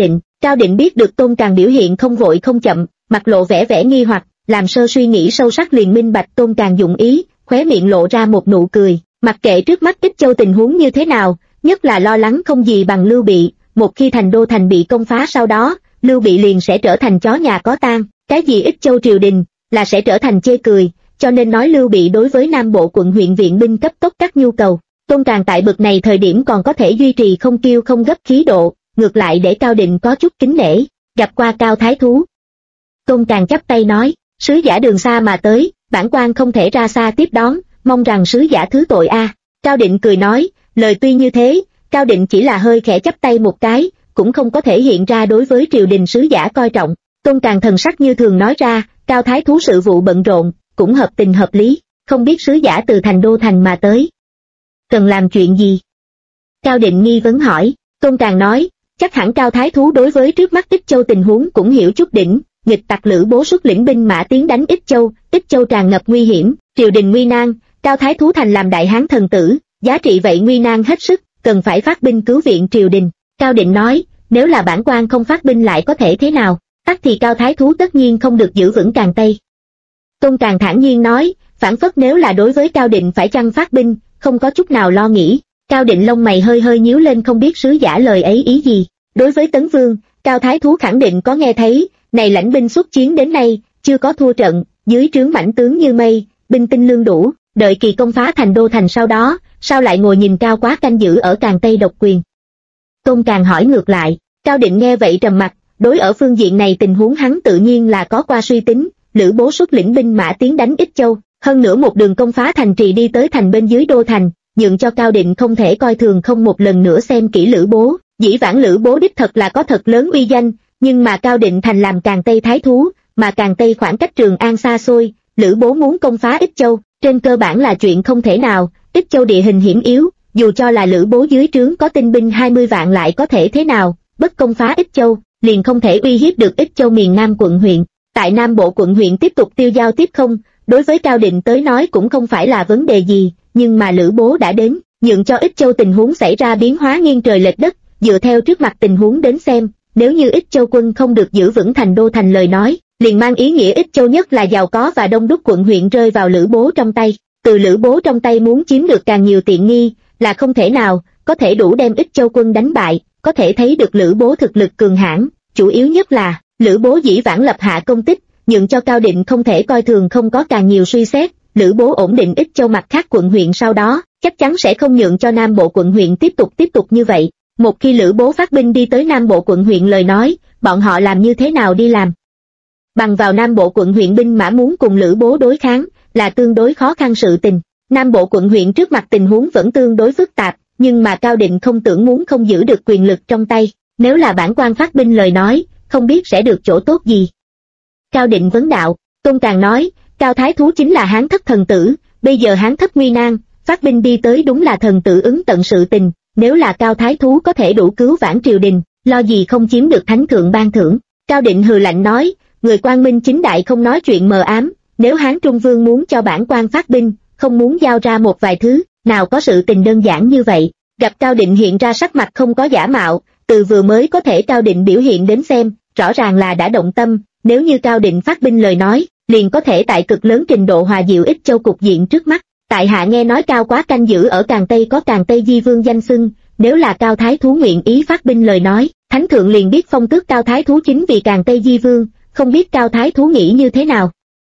Cao Định biết được Tôn Càn biểu hiện không vội không chậm, mặt lộ vẻ vẻ nghi hoặc, làm sơ suy nghĩ sâu sắc liền minh bạch Tôn Càn dụng ý, khóe miệng lộ ra một nụ cười, mặc kệ trước mắt Ích Châu tình huống như thế nào, nhất là lo lắng không gì bằng Lưu Bị, một khi thành đô thành bị công phá sau đó, Lưu Bị liền sẽ trở thành chó nhà có tang, cái gì Ích Châu triều đình, là sẽ trở thành chê cười, cho nên nói Lưu Bị đối với Nam Bộ quận huyện viện binh cấp tốc các nhu cầu. Tôn Càn tại bực này thời điểm còn có thể duy trì không kiêu không gấp khí độ, ngược lại để Cao Định có chút kính nể, gặp qua Cao Thái Thú. Tôn Càn chắp tay nói, sứ giả đường xa mà tới, bản quan không thể ra xa tiếp đón, mong rằng sứ giả thứ tội a. Cao Định cười nói, lời tuy như thế, Cao Định chỉ là hơi khẽ chắp tay một cái, cũng không có thể hiện ra đối với triều đình sứ giả coi trọng. Tôn Càn thần sắc như thường nói ra, Cao Thái Thú sự vụ bận rộn, cũng hợp tình hợp lý, không biết sứ giả từ thành đô thành mà tới, cần làm chuyện gì? Cao Định nghi vấn hỏi. Tôn Càn nói, chắc hẳn Cao Thái Thú đối với trước mắt Ích Châu tình huống cũng hiểu chút đỉnh, nghịch tặc Lữ Bố xuất lĩnh binh mã tiến đánh Ích Châu tràn ngập nguy hiểm, triều đình nguy nan, Cao Thái Thú thành làm đại hán thần tử, giá trị vậy nguy nan hết sức, cần phải phát binh cứu viện triều đình. Cao Định nói, nếu là bản quan không phát binh lại có thể thế nào, tắc thì Cao Thái Thú tất nhiên không được giữ vững Càn Tây. Tôn Càn thản nhiên nói, phản phất nếu là đối với Cao Định phải chăng phát binh, không có chút nào lo nghĩ. Cao Định lông mày hơi hơi nhíu lên không biết sứ giả lời ấy ý gì. Đối với Tấn Vương, Cao Thái Thú khẳng định có nghe thấy, này lãnh binh xuất chiến đến nay, chưa có thua trận, dưới trướng mãnh tướng như mây, binh tinh lương đủ, đợi kỳ công phá thành đô thành sau đó, sao lại ngồi nhìn cao quá canh giữ ở Càn Tây độc quyền? Tôn Càn hỏi ngược lại, Cao Định nghe vậy trầm mặt, đối ở phương diện này tình huống hắn tự nhiên là có qua suy tính, Lữ Bố xuất lĩnh binh mã tiến đánh Ích Châu, hơn nữa một đường công phá thành trì đi tới thành bên dưới đô thành, nhượng cho Cao Định không thể coi thường không một lần nữa xem kỹ Lữ Bố. Dĩ vãng Lữ Bố đích thật là có thật lớn uy danh, nhưng mà Cao Định thành làm Càn Tây Thái Thú, mà Càn Tây khoảng cách Trường An xa xôi, Lữ Bố muốn công phá Ích Châu, trên cơ bản là chuyện không thể nào. Ích Châu địa hình hiểm yếu, dù cho là Lữ Bố dưới trướng có tinh binh 20 vạn lại có thể thế nào, bất công phá Ích Châu, liền không thể uy hiếp được Ích Châu miền Nam quận huyện. Tại Nam Bộ quận huyện tiếp tục tiêu giao tiếp không, đối với Cao Định tới nói cũng không phải là vấn đề gì, nhưng mà Lữ Bố đã đến, nhượng cho Ích Châu tình huống xảy ra biến hóa nghiêng trời lệch đất, dựa theo trước mặt tình huống đến xem, nếu như Ích Châu quân không được giữ vững thành đô thành lời nói, liền mang ý nghĩa Ích Châu nhất là giàu có và đông đúc quận huyện rơi vào Lữ Bố trong tay. Từ Lữ Bố trong tay muốn chiếm được càng nhiều tiện nghi là không thể nào, có thể đủ đem Ích Châu quân đánh bại, có thể thấy được Lữ Bố thực lực cường hãn, chủ yếu nhất là Lữ Bố dĩ vãng lập hạ công tích, nhượng cho Cao Định không thể coi thường không có càng nhiều suy xét. Lữ Bố ổn định Ích Châu mặt khác quận huyện sau đó, chắc chắn sẽ không nhượng cho Nam Bộ quận huyện tiếp tục như vậy. Một khi Lữ Bố phát binh đi tới Nam Bộ quận huyện lời nói, bọn họ làm như thế nào đi làm? Bằng vào Nam Bộ quận huyện binh mã muốn cùng Lữ Bố đối kháng, là tương đối khó khăn sự tình. Nam Bộ quận huyện trước mặt tình huống vẫn tương đối phức tạp, nhưng mà Cao Định không tưởng muốn không giữ được quyền lực trong tay, nếu là bản quan phát binh lời nói, không biết sẽ được chỗ tốt gì. Cao Định vấn đạo. Tôn Càn nói, Cao Thái Thú chính là Hán Thất thần tử, bây giờ Hán Thất nguy nan, phát binh đi tới đúng là thần tử ứng tận sự tình, nếu là Cao Thái Thú có thể đủ cứu vãn triều đình, lo gì không chiếm được thánh thượng ban thưởng. Cao Định hừ lạnh nói, người quang minh chính đại không nói chuyện mờ ám, nếu Hán Trung Vương muốn cho bản quan phát binh, không muốn giao ra một vài thứ, nào có sự tình đơn giản như vậy. Gặp Cao Định hiện ra sắc mặt không có giả mạo, từ vừa mới có thể Cao Định biểu hiện đến xem, rõ ràng là đã động tâm, nếu như Cao Định phát binh lời nói, liền có thể tại cực lớn trình độ hòa dịu Ích Châu cục diện trước mắt. Tại hạ nghe nói Cao quá canh giữ ở Càn Tây có Càn Tây Di Vương danh xưng, nếu là Cao Thái Thú nguyện ý phát binh lời nói, Thánh Thượng liền biết phong tước Cao Thái Thú chính vì Càn Tây Di Vương, không biết Cao Thái Thú nghĩ như thế nào.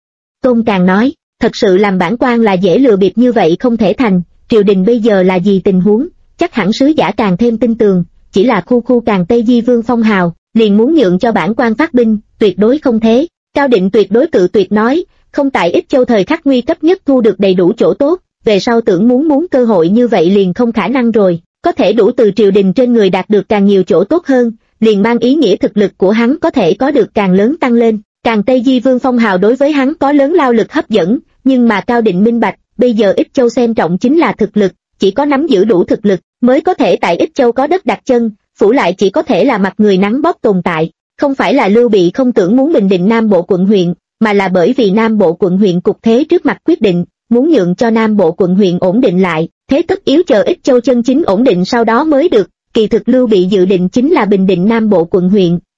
Tôn Càn nói, thật sự làm bản quan là dễ lừa bịp như vậy không thể thành, triều đình bây giờ là gì tình huống, chắc hẳn sứ giả càng thêm tin tường, chỉ là khu Càn Tây Di Vương phong hào, liền muốn nhượng cho bản quan phát binh, tuyệt đối không thế. Cao Định tuyệt đối cự tuyệt nói, không tại Ích Châu thời khắc nguy cấp nhất thu được đầy đủ chỗ tốt, về sau tưởng muốn cơ hội như vậy liền không khả năng rồi, có thể đủ từ triều đình trên người đạt được càng nhiều chỗ tốt hơn, liền mang ý nghĩa thực lực của hắn có thể có được càng lớn tăng lên. Càn Tây Di Vương phong hào đối với hắn có lớn lao lực hấp dẫn, nhưng mà Cao Định minh bạch, bây giờ Ích Châu xem trọng chính là thực lực, chỉ có nắm giữ đủ thực lực mới có thể tại Ích Châu có đất đặt chân, phủ lại chỉ có thể là mặt người nắng bóp tồn tại. Không phải là Lưu Bị không tưởng muốn bình định Nam Bộ quận huyện, mà là bởi vì Nam Bộ quận huyện cục thế trước mặt quyết định, muốn nhượng cho Nam Bộ quận huyện ổn định lại, thế tất yếu chờ Ích Châu chân chính ổn định sau đó mới được. Kỳ thực Lưu Bị dự định chính là bình định Nam Bộ quận huyện,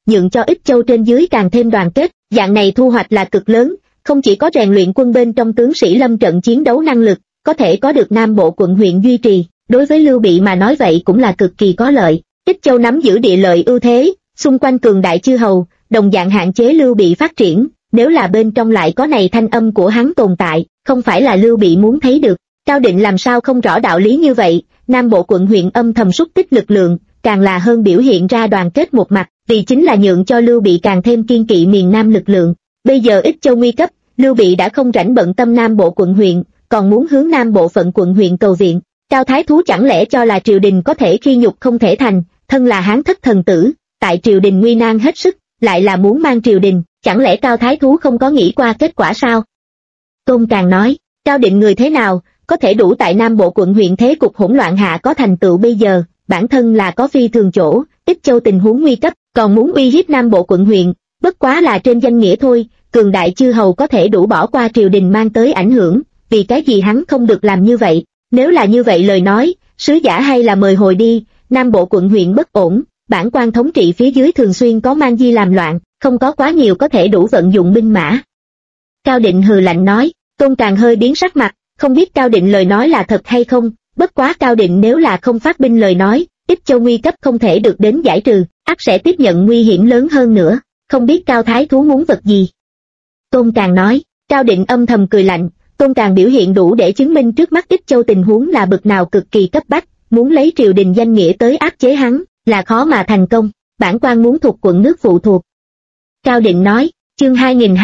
nhượng cho Ích Châu trên dưới càng thêm đoàn kết, dạng này thu hoạch là cực lớn, không chỉ có rèn luyện quân bên trong tướng sĩ lâm trận chiến đấu năng lực, có thể có được Nam Bộ quận huyện duy trì, đối với Lưu Bị mà nói vậy cũng là cực kỳ có lợi. Ích Châu nắm giữ địa lợi ưu thế, xung quanh cường đại chư hầu, đồng dạng hạn chế Lưu Bị phát triển, nếu là bên trong lại có này thanh âm của hắn tồn tại, không phải là Lưu Bị muốn thấy được. Cao Định làm sao không rõ đạo lý như vậy, Nam Bộ quận huyện âm thầm xúc tích lực lượng, càng là hơn biểu hiện ra đoàn kết một mặt, vì chính là nhượng cho Lưu Bị càng thêm kiên kỵ miền Nam lực lượng. Bây giờ Ích Châu nguy cấp, Lưu Bị đã không rảnh bận tâm Nam Bộ quận huyện, còn muốn hướng Nam Bộ phận quận huyện cầu viện. Cao Thái Thú chẳng lẽ cho là triều đình có thể khi nhục không thể thành, thân là Hán thất thần tử, tại triều đình nguy nan hết sức, lại là muốn mang triều đình, chẳng lẽ Cao Thái Thú không có nghĩ qua kết quả sao? Tôn Càng nói, Cao Định người thế nào, có thể đủ tại Nam Bộ quận huyện thế cục hỗn loạn hạ có thành tựu bây giờ, bản thân là có phi thường chỗ, Ích Châu tình huống nguy cấp, còn muốn uy hiếp Nam Bộ quận huyện, bất quá là trên danh nghĩa thôi, cường đại chư hầu có thể đủ bỏ qua triều đình mang tới ảnh hưởng, vì cái gì hắn không được làm như vậy, nếu là như vậy lời nói, sứ giả hay là mời hồi đi, Nam Bộ quận huyện bất ổn, bản quan thống trị phía dưới thường xuyên có mang di làm loạn, không có quá nhiều có thể đủ vận dụng binh mã. Cao Định hừ lạnh nói, Tôn Càng hơi biến sắc mặt, không biết Cao Định lời nói là thật hay không, bất quá Cao Định nếu là không phát binh lời nói, Ích Châu nguy cấp không thể được đến giải trừ, ắt sẽ tiếp nhận nguy hiểm lớn hơn nữa, không biết Cao Thái Thú muốn vật gì. Tôn Càng nói, Cao Định âm thầm cười lạnh, Tôn Càng biểu hiện đủ để chứng minh trước mắt Ích Châu tình huống là bực nào cực kỳ cấp bách, muốn lấy triều đình danh nghĩa tới áp chế hắn, là khó mà thành công, bản quan muốn thuộc quận nước phụ thuộc. Cao Định nói, chương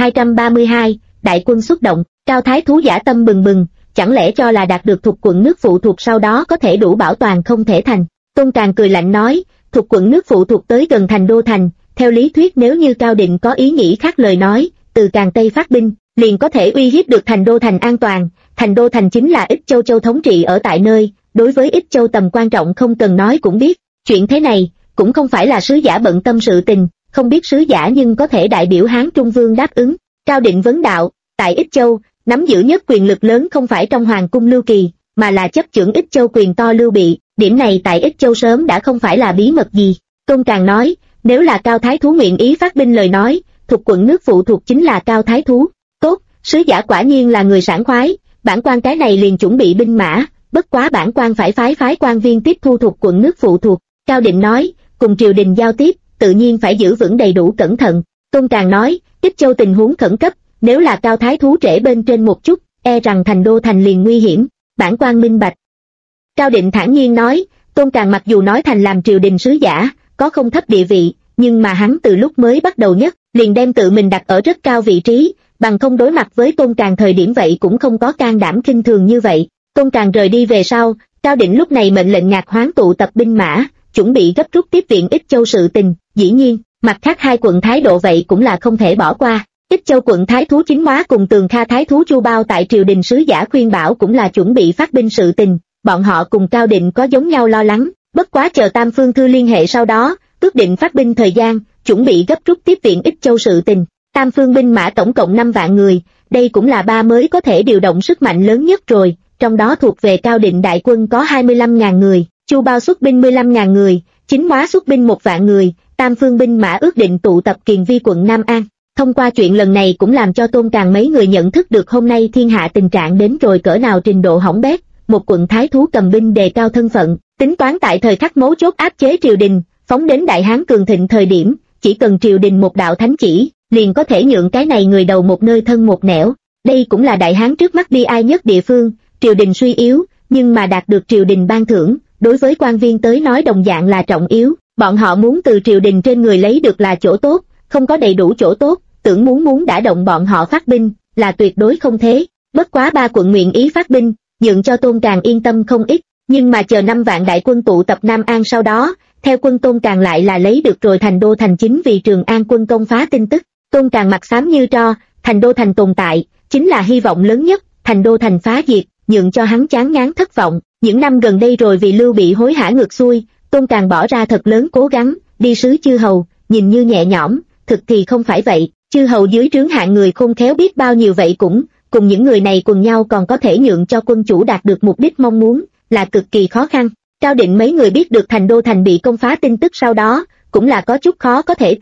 2232, đại quân xuất động, Cao Thái Thú giả tâm bừng bừng, chẳng lẽ cho là đạt được thuộc quận nước phụ thuộc sau đó có thể đủ bảo toàn không thể thành. Tôn Càng cười lạnh nói, thuộc quận nước phụ thuộc tới gần thành đô thành, theo lý thuyết nếu như Cao Định có ý nghĩ khác lời nói, từ Càng Tây phát binh, liền có thể uy hiếp được thành đô thành an toàn, thành đô thành chính là Ích Châu châu thống trị ở tại nơi, đối với Ích Châu tầm quan trọng không cần nói cũng biết, chuyện thế này, cũng không phải là sứ giả bận tâm sự tình, không biết sứ giả nhưng có thể đại biểu Hán Trung Vương đáp ứng. Cao Định vấn đạo, tại Ích Châu, nắm giữ nhất quyền lực lớn không phải trong Hoàng cung Lưu Kỳ, mà là chấp chưởng Ích Châu quyền to Lưu Bị, điểm này tại Ích Châu sớm đã không phải là bí mật gì. Tôn Càng nói, nếu là Cao Thái Thú nguyện ý phát binh lời nói, thuộc quận nước phụ thuộc chính là Cao Thái Thú. Tốt, sứ giả quả nhiên là người sảng khoái, bản quan cái này liền chuẩn bị binh mã, bất quá bản quan phải phái quan viên tiếp thu thuộc quận nước phụ thuộc. Cao Định nói, cùng triều đình giao tiếp, tự nhiên phải giữ vững đầy đủ cẩn thận. Tôn Càng nói, Ích Châu tình huống khẩn cấp, nếu là Cao Thái Thú trễ bên trên một chút, e rằng thành đô thành liền nguy hiểm, bản quan minh bạch. Cao Định thản nhiên nói, Tôn Càng mặc dù nói thành làm triều đình sứ giả, có không thấp địa vị, nhưng mà hắn từ lúc mới bắt đầu nhất, liền đem tự mình đặt ở rất cao vị trí, bằng không đối mặt với Tôn Càng thời điểm vậy cũng không có can đảm khinh thường như vậy. Tôn Càng rời đi về sau, Cao Định lúc này mệnh lệnh Ngạc Hoán tụ tập binh mã, chuẩn bị gấp rút tiếp viện Ích Châu sự tình, dĩ nhiên, mặt khác hai quận thái độ vậy cũng là không thể bỏ qua. Ích Châu quận Thái Thú Chính Hóa cùng Tường Kha Thái Thú Chu Bao tại triều đình sứ giả khuyên bảo cũng là chuẩn bị phát binh sự tình, bọn họ cùng Cao Định có giống nhau lo lắng, bất quá chờ Tam Phương Thư liên hệ sau đó, ước định phát binh thời gian, chuẩn bị gấp rút tiếp viện Ích Châu sự tình. Tam phương binh mã tổng cộng 5 vạn người, đây cũng là ba mới có thể điều động sức mạnh lớn nhất rồi, trong đó thuộc về Cao Định đại quân có 25.000 người, Chu Bao xuất binh 15.000 người, Chính Hóa xuất binh 1 vạn người, Tam phương binh mã ước định tụ tập Kiền Vi quận Nam An. Thông qua chuyện lần này cũng làm cho Tôn Càng mấy người nhận thức được hôm nay thiên hạ tình trạng đến rồi cỡ nào trình độ hỏng bét, một quận thái thú cầm binh đề cao thân phận, tính toán tại thời khắc mấu chốt áp chế triều đình, phóng đến Đại Hán cường thịnh thời điểm, chỉ cần triều đình một đạo thánh chỉ, liền có thể nhượng cái này người đầu một nơi thân một nẻo. Đây cũng là Đại Hán trước mắt bi ai nhất địa phương, triều đình suy yếu, nhưng mà đạt được triều đình ban thưởng, đối với quan viên tới nói đồng dạng là trọng yếu, bọn họ muốn từ triều đình trên người lấy được là chỗ tốt, không có đầy đủ chỗ tốt, tưởng muốn đả động bọn họ phát binh, là tuyệt đối không thế. Bất quá ba quận nguyện ý phát binh, nhượng cho Tôn Càng yên tâm không ít, nhưng mà chờ 5 vạn đại quân tụ tập Nam An sau đó, theo quân Tôn Càng lại là lấy được rồi thành đô thành chính vì Trường An quân công phá tin tức. Tôn Càng mặt xám như tro, thành đô thành tồn tại, chính là hy vọng lớn nhất, thành đô thành phá diệt, nhượng cho hắn chán ngán thất vọng. Những năm gần đây rồi vì Lưu Bị hối hả ngược xuôi, Tôn Càng bỏ ra thật lớn cố gắng, đi sứ chư hầu, nhìn như nhẹ nhõm, thực thì không phải vậy, chư hầu dưới trướng hạng người khôn khéo biết bao nhiêu vậy cũng, cùng những người này cùng nhau còn có thể nhượng cho quân chủ đạt được mục đích mong muốn, là cực kỳ khó khăn. Cao Định mấy người biết được thành đô thành bị công phá tin tức sau đó, cũng là có chút khó có thể tin,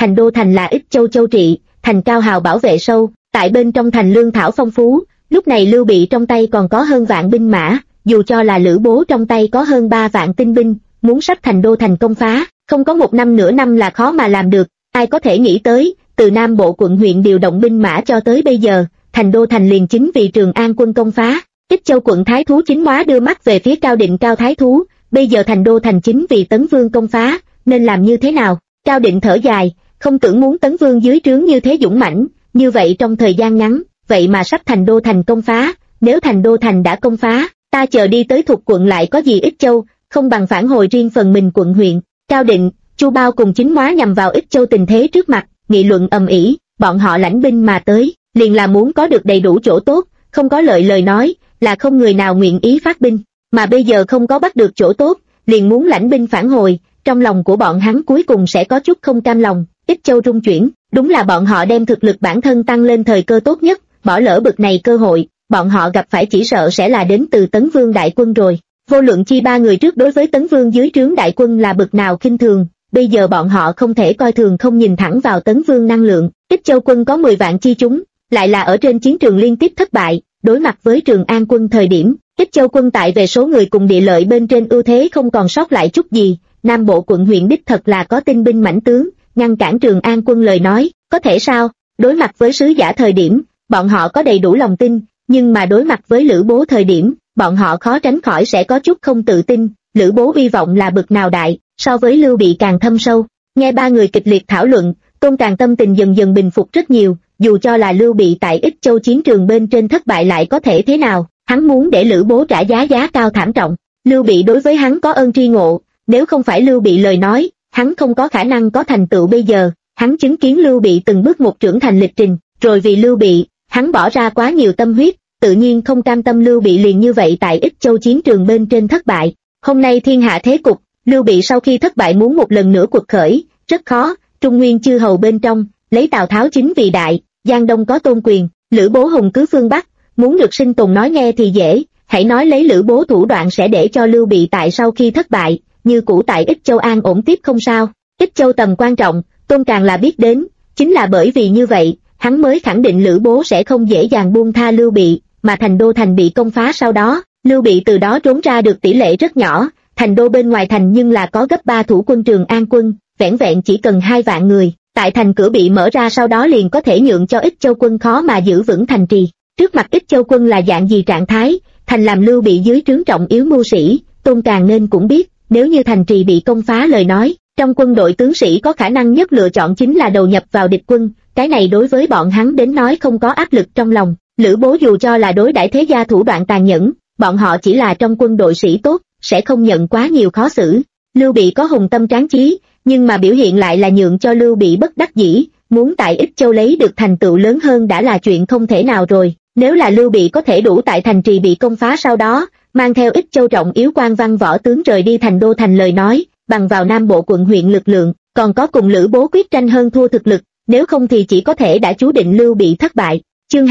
thành đô thành là Ích Châu châu trị, thành cao hào bảo vệ sâu, tại bên trong thành lương thảo phong phú, lúc này Lưu Bị trong tay còn có hơn vạn binh mã, dù cho là Lữ Bố trong tay có hơn 3 vạn tinh binh, muốn sắp thành đô thành công phá, không có một năm nửa năm là khó mà làm được, ai có thể nghĩ tới, từ Nam Bộ quận huyện điều động binh mã cho tới bây giờ, thành đô thành liền chính vì Trường An quân công phá. Ích Châu quận Thái Thú Chính Móa đưa mắt về phía Cao Định Cao Thái Thú, bây giờ thành đô thành chính vì Tấn Vương công phá, nên làm như thế nào? Cao Định thở dài, không tưởng muốn Tấn Vương dưới trướng như thế dũng mãnh, như vậy trong thời gian ngắn, vậy mà sắp thành đô thành công phá, nếu thành đô thành đã công phá, ta chờ đi tới thuộc quận lại có gì Ích Châu, không bằng phản hồi riêng phần mình quận huyện. Cao Định, Chu Bao cùng Chính Móa nhằm vào Ích Châu tình thế trước mặt, nghị luận ầm ĩ, bọn họ lãnh binh mà tới, liền là muốn có được đầy đủ chỗ tốt, không có lợi lời nói, là không người nào nguyện ý phát binh, mà bây giờ không có bắt được chỗ tốt, liền muốn lãnh binh phản hồi, trong lòng của bọn hắn cuối cùng sẽ có chút không cam lòng. Ích Châu rung chuyển, đúng là bọn họ đem thực lực bản thân tăng lên thời cơ tốt nhất, bỏ lỡ bực này cơ hội, bọn họ gặp phải chỉ sợ sẽ là đến từ Tấn Vương đại quân rồi. Vô luận chi ba người trước đối với Tấn Vương dưới trướng đại quân là bực nào khinh thường, bây giờ bọn họ không thể coi thường không nhìn thẳng vào Tấn Vương năng lượng. Ích Châu quân có 10 vạn chi chúng, lại là ở trên chiến trường liên tiếp thất bại, đối mặt với Trường An quân thời điểm, Ích Châu quân tại về số người cùng địa lợi bên trên ưu thế không còn sót lại chút gì, Nam Bộ quận huyện đích thật là có tinh binh mãnh tướng, ngăn cản Trường An quân lời nói, có thể sao? Đối mặt với sứ giả thời điểm, bọn họ có đầy đủ lòng tin, nhưng mà đối mặt với Lữ Bố thời điểm, bọn họ khó tránh khỏi sẽ có chút không tự tin. Lữ Bố uy vọng là bực nào đại, so với Lưu Bị càng thâm sâu. Nghe ba người kịch liệt thảo luận, Tôn Càng tâm tình dần dần bình phục rất nhiều, dù cho là Lưu Bị tại Ích Châu chiến trường bên trên thất bại lại có thể thế nào, hắn muốn để Lữ Bố trả giá cao thảm trọng. Lưu Bị đối với hắn có ơn tri ngộ, nếu không phải Lưu Bị lời nói, hắn không có khả năng có thành tựu bây giờ. Hắn chứng kiến Lưu Bị từng bước một trưởng thành lịch trình, rồi vì Lưu Bị, hắn bỏ ra quá nhiều tâm huyết, tự nhiên không cam tâm Lưu Bị liền như vậy tại Ích Châu chiến trường bên trên thất bại. Hôm nay thiên hạ thế cục, Lưu Bị sau khi thất bại muốn một lần nữa cuộc khởi, rất khó. Trung Nguyên chư hầu bên trong, lấy Tào Tháo chính vì đại, Giang Đông có Tôn Quyền, Lữ Bố hùng cứ phương Bắc, muốn được sinh tồn nói nghe thì dễ, hãy nói lấy Lữ Bố thủ đoạn sẽ để cho Lưu Bị tại sau khi thất bại, như cũ tại Ích Châu an ổn tiếp không sao. Ích Châu tầm quan trọng, Tôn Càng là biết đến, chính là bởi vì như vậy, hắn mới khẳng định Lữ Bố sẽ không dễ dàng buông tha Lưu Bị, mà thành đô thành bị công phá sau đó, Lưu Bị từ đó trốn ra được tỷ lệ rất nhỏ, thành đô bên ngoài thành nhưng là có gấp 3 thủ quân Trường An quân, vẻn vẹn chỉ cần 2 vạn người, tại thành cửa bị mở ra sau đó liền có thể nhượng cho Ích Châu quân khó mà giữ vững thành trì. Trước mặt Ích Châu quân là dạng gì trạng thái, thành làm Lưu Bị dưới trướng trọng yếu mưu sĩ, Tôn Càng nên cũng biết, nếu như thành trì bị công phá lời nói, trong quân đội tướng sĩ có khả năng nhất lựa chọn chính là đầu nhập vào địch quân, cái này đối với bọn hắn đến nói không có áp lực trong lòng. Lữ Bố dù cho là đối đãi thế gia thủ đoạn tàn nhẫn, bọn họ chỉ là trong quân đội sĩ tốt, sẽ không nhận quá nhiều khó xử. Lưu Bị có hùng tâm tráng chí, nhưng mà biểu hiện lại là nhượng cho Lưu Bị bất đắc dĩ, muốn tại Ích Châu lấy được thành tựu lớn hơn đã là chuyện không thể nào rồi. Nếu là Lưu Bị có thể đủ tại thành trì bị công phá sau đó, mang theo Ích Châu trọng yếu quan văn võ tướng rời đi thành đô thành lời nói, bằng vào Nam Bộ quận huyện lực lượng, còn có cùng Lữ Bố quyết tranh hơn thua thực lực, nếu không thì chỉ có thể đã chú định Lưu Bị thất bại. Chương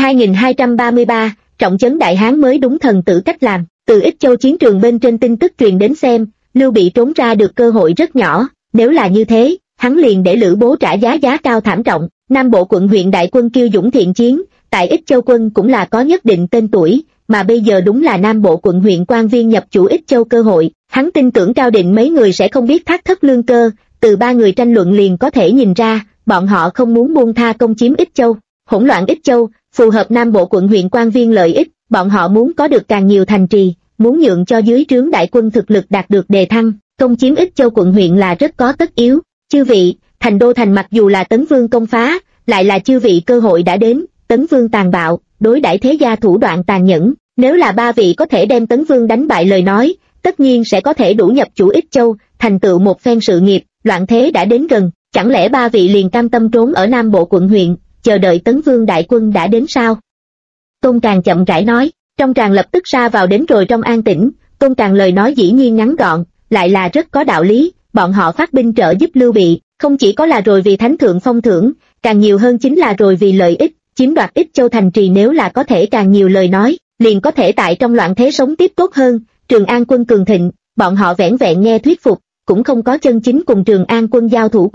2233, trọng trấn Đại Hán mới đúng thần tử cách làm. Từ Ích Châu chiến trường bên trên tin tức truyền đến xem, Lưu Bị trốn ra được cơ hội rất nhỏ, nếu là như thế, hắn liền để Lữ Bố trả giá cao thảm trọng. Nam Bộ quận huyện đại quân kiêu dũng thiện chiến, tại Ích Châu quân cũng là có nhất định tên tuổi, mà bây giờ đúng là Nam Bộ quận huyện quan viên nhập chủ Ích Châu cơ hội, hắn tin tưởng Cao Định mấy người sẽ không biết thác thất lương cơ, từ ba người tranh luận liền có thể nhìn ra, bọn họ không muốn buông tha công chiếm Ích Châu. Hỗn loạn Ích Châu, phù hợp Nam Bộ quận huyện quan viên lợi ích, bọn họ muốn có được càng nhiều thành trì, muốn nhượng cho dưới trướng đại quân thực lực đạt được đề thăng, công chiếm Ích Châu quận huyện là rất có tất yếu. Chư vị, thành đô thành mặc dù là Tấn Vương công phá, lại là chư vị cơ hội đã đến. Tấn Vương tàn bạo, đối đãi thế gia thủ đoạn tàn nhẫn, nếu là ba vị có thể đem Tấn Vương đánh bại lời nói, tất nhiên sẽ có thể đủ nhập chủ Ích Châu, thành tựu một phen sự nghiệp. Loạn thế đã đến gần, chẳng lẽ ba vị liền cam tâm trốn ở Nam Bộ quận huyện, chờ đợi Tấn Vương đại quân đã đến sao? Tôn Càng chậm rãi nói, trong tràng lập tức ra vào đến rồi trong an tĩnh. Tôn Càng lời nói dĩ nhiên ngắn gọn, lại là rất có đạo lý. Bọn họ phát binh trợ giúp Lưu Bị, không chỉ có là rồi vì thánh thượng phong thưởng, càng nhiều hơn chính là rồi vì lợi ích. Chiếm đoạt Ích Châu thành trì nếu là có thể càng nhiều lời nói, liền có thể tại trong loạn thế sống tiếp tốt hơn. Trường An quân cường thịnh, bọn họ vẻn vẹn nghe thuyết phục, cũng không có chân chính cùng Trường An quân giao thủ qua.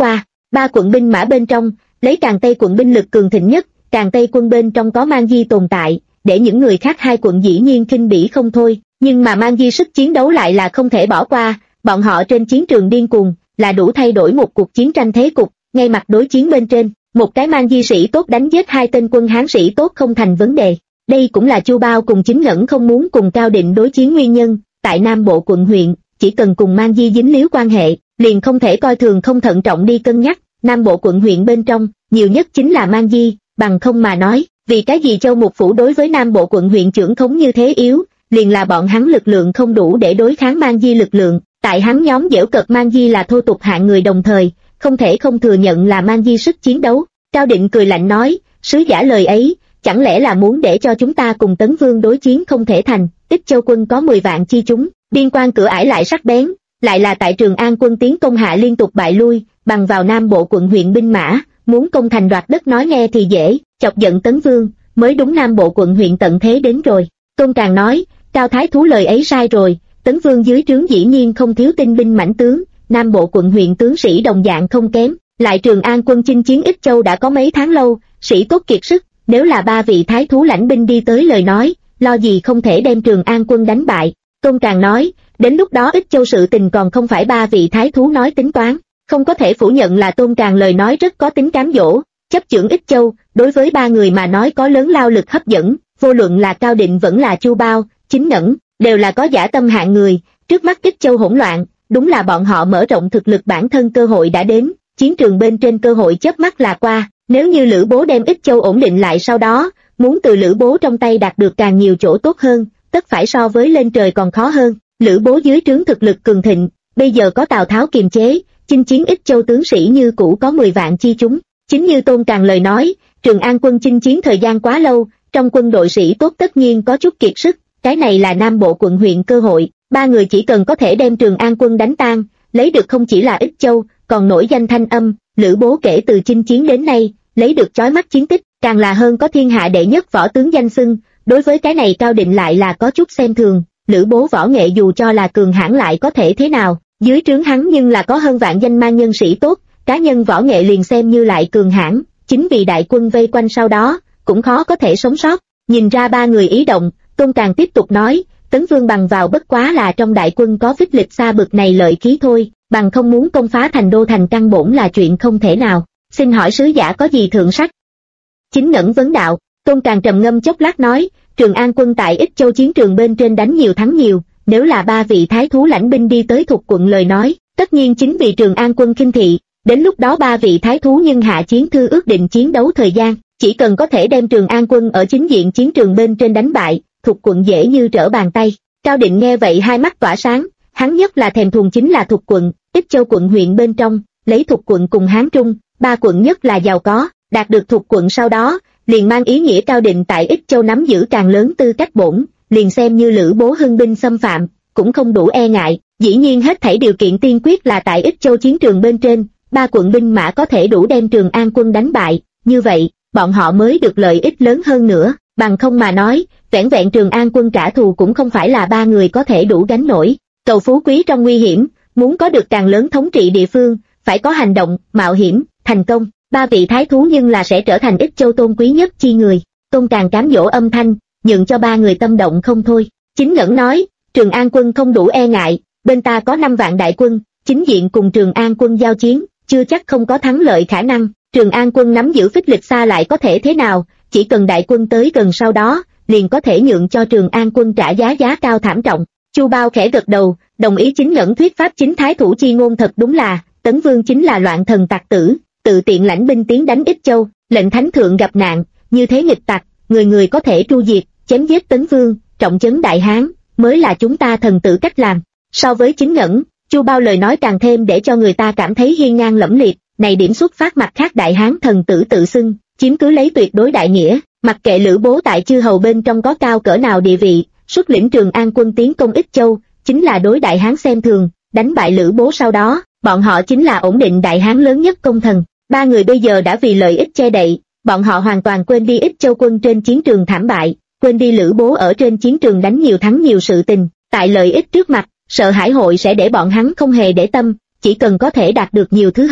Ba quận binh mã bên trong, lấy Tràng Tây quận binh lực cường thịnh nhất, Tràng Tây quân bên trong có Mang Di tồn tại, để những người khác hai quận dĩ nhiên khinh bỉ không thôi, nhưng mà Mang Di sức chiến đấu lại là không thể bỏ qua, bọn họ trên chiến trường điên cuồng, là đủ thay đổi một cuộc chiến tranh thế cục, ngay mặt đối chiến bên trên, một cái Mang Di sĩ tốt đánh giết hai tên quân Hán sĩ tốt không thành vấn đề. Đây cũng là Chu Bao cùng Chính Ngẩn không muốn cùng Cao Định đối chiến nguyên nhân, tại Nam Bộ quận huyện, chỉ cần cùng Mang Di dính líu quan hệ, liền không thể coi thường không thận trọng đi cân nhắc, Nam Bộ quận huyện bên trong, nhiều nhất chính là Mang Di, bằng không mà nói, vì cái gì Châu Mục Phủ đối với Nam Bộ quận huyện trưởng khống như thế yếu, liền là bọn hắn lực lượng không đủ để đối kháng Mang Di lực lượng, tại hắn nhóm giễu cợt Mang Di là thô tục hạng người đồng thời, không thể không thừa nhận là Mang Di sức chiến đấu. Cao Định cười lạnh nói, sứ giả lời ấy, chẳng lẽ là muốn để cho chúng ta cùng Tấn Vương đối chiến không thể thành, Ích Châu quân có 10 vạn chi chúng, biên quan cửa ải lại sắc bén, lại là tại Trường An quân tiến công hạ liên tục bại lui, bằng vào Nam Bộ quận huyện binh mã, muốn công thành đoạt đất nói nghe thì dễ, chọc giận Tấn Vương, mới đúng Nam Bộ quận huyện tận thế đến rồi. Tôn Càng nói, Cao Thái Thú lời ấy sai rồi, Tấn Vương dưới trướng dĩ nhiên không thiếu tinh binh mãnh tướng, Nam Bộ quận huyện tướng sĩ đồng dạng không kém, lại Trường An quân chinh chiến Ích Châu đã có mấy tháng lâu, sĩ tốt kiệt sức, nếu là 3 vị thái thú lãnh binh đi tới lời nói, lo gì không thể đem Trường An quân đánh bại. Tôn Càng nói, đến lúc đó Ích Châu sự tình còn không phải 3 vị thái thú nói tính toán, không có thể phủ nhận là Tôn Càng lời nói rất có tính cám dỗ, chấp chưởng Ích Châu, đối với 3 người mà nói có lớn lao lực hấp dẫn, vô luận là Cao Định vẫn là Chu Bao, Chính Ngẩn, đều là có dã tâm hạng người, trước mắt Ích Châu hỗn loạn, đúng là bọn họ mở rộng thực lực bản thân cơ hội đã đến, chiến trường bên trên cơ hội chớp mắt là qua, nếu như Lữ Bố đem Ích Châu ổn định lại sau đó, muốn từ Lữ Bố trong tay đạt được càng nhiều chỗ tốt hơn, tất phải so với lên trời còn khó hơn. Lữ Bố dưới trướng thực lực cường thịnh, bây giờ có Tào Tháo kiềm chế, chinh chiến Ích Châu tướng sĩ như cũ có 10 vạn chi chúng. Chính như Tôn Càng lời nói, Trường An quân chinh chiến thời gian quá lâu, trong quân đội sĩ tốt tất nhiên có chút kiệt sức, cái này là Nam Bộ quận huyện cơ hội, 3 người chỉ cần có thể đem Trường An quân đánh tan, lấy được không chỉ là Ích Châu, còn nổi danh thanh âm, Lữ Bố kể từ chinh chiến đến nay, lấy được chói mắt chiến tích, càng là hơn có thiên hạ đệ nhất võ tướng danh xưng, đối với cái này Cao Định lại là có chút xem thường, Lữ Bố võ nghệ dù cho là cường hãn lại có thể thế nào, dưới trướng hắn nhưng là có hơn vạn danh mang nhân sĩ tốt, cá nhân võ nghệ liền xem như lại cường hãn, chính vì đại quân vây quanh sau đó, cũng khó có thể sống sót. Nhìn ra 3 người ý động, Tôn Càng tiếp tục nói, Tấn Vương bằng vào bất quá là trong đại quân có phích lịch xa bực này lợi khí thôi, bằng không muốn công phá thành đô thành căn bổn là chuyện không thể nào, xin hỏi sứ giả có gì thượng sách? Chính Ngẩn vấn đạo. Tôn Càng trầm ngâm chốc lát nói, Trường An quân tại Ích Châu chiến trường bên trên đánh nhiều thắng nhiều, nếu là 3 vị thái thú lãnh binh đi tới Thục quận lời nói, tất nhiên chính vì Trường An quân khinh thị, đến lúc đó 3 vị thái thú nhưng hạ chiến thư ước định chiến đấu thời gian, chỉ cần có thể đem Trường An quân ở chính diện chiến trường bên trên đánh bại, Thục quận dễ như trở bàn tay. Cao Định nghe vậy hai mắt tỏa sáng, hắn nhất là thèm thuồng chính là Thục quận, Ích Châu quận huyện bên trong, lấy Thục quận cùng Hán Trung, 3 quận nhất là giàu có, đạt được Thục quận sau đó, liền mang ý nghĩa Cao Định tại Ích Châu nắm giữ càng lớn tư cách bổn, liền xem như Lữ Bố hưng binh xâm phạm, cũng không đủ e ngại, dĩ nhiên hết thảy điều kiện tiên quyết là tại Ích Châu chiến trường bên trên, 3 quận binh mã có thể đủ đem Trường An quân đánh bại, như vậy, bọn họ mới được lợi ích lớn hơn nữa, bằng không mà nói, vẻn vẹn Trường An quân trả thù cũng không phải là 3 người có thể đủ gánh nổi, cầu phú quý trong nguy hiểm, muốn có được càng lớn thống trị địa phương, phải có hành động, mạo hiểm, thành công. 3 vị thái thú nhưng là sẽ trở thành Ích Châu tôn quý nhất chi người. Tôn Càng cám dỗ âm thanh, nhượng cho 3 người tâm động không thôi. Chính Ngẩn nói, Trường An quân không đủ e ngại, bên ta có 5 vạn đại quân, chính diện cùng Trường An quân giao chiến, chưa chắc không có thắng lợi khả năng. Trường An quân nắm giữ phích lịch xa lại có thể thế nào, chỉ cần đại quân tới gần sau đó, liền có thể nhượng cho Trường An quân trả giá cao thảm trọng. Chu Bao khẽ gật đầu, đồng ý Chính Ngẩn thuyết pháp chính thái thủ chi ngôn thật đúng là, Tấn Vương chính là loạn thần tặc tử, tự tiện lãnh binh tiến đánh Ích Châu, lệnh thánh thượng gặp nạn, như thế nghịch tặc, người người có thể tru diệt, chém giết Tấn Vương, trọng trấn Đại Hán, mới là chúng ta thần tử cách làm. So với Chính Ngẩn, Chu Bao lời nói càng thêm để cho người ta cảm thấy hiên ngang lẫm liệt, này điểm xuất phát mặt khác Đại Hán thần tử tự xưng, chiếm cứ lấy tuyệt đối đại nghĩa, mặc kệ Lữ Bố tại chư hầu bên trong có cao cỡ nào địa vị, xuất lĩnh Trường An quân tiến công Ích Châu, chính là đối Đại Hán xem thường, đánh bại Lữ Bố sau đó, bọn họ chính là ổn định Đại Hán lớn nhất công thần. 3 người bây giờ đã vì lợi ích che đậy, bọn họ hoàn toàn quên đi Ích Châu quân trên chiến trường thảm bại, quên đi Lữ Bố ở trên chiến trường đánh nhiều thắng nhiều sự tình, tại lợi ích trước mặt, sợ hãi hội sẽ để bọn hắn không hề để tâm, chỉ cần có thể đạt được nhiều thứ hơn,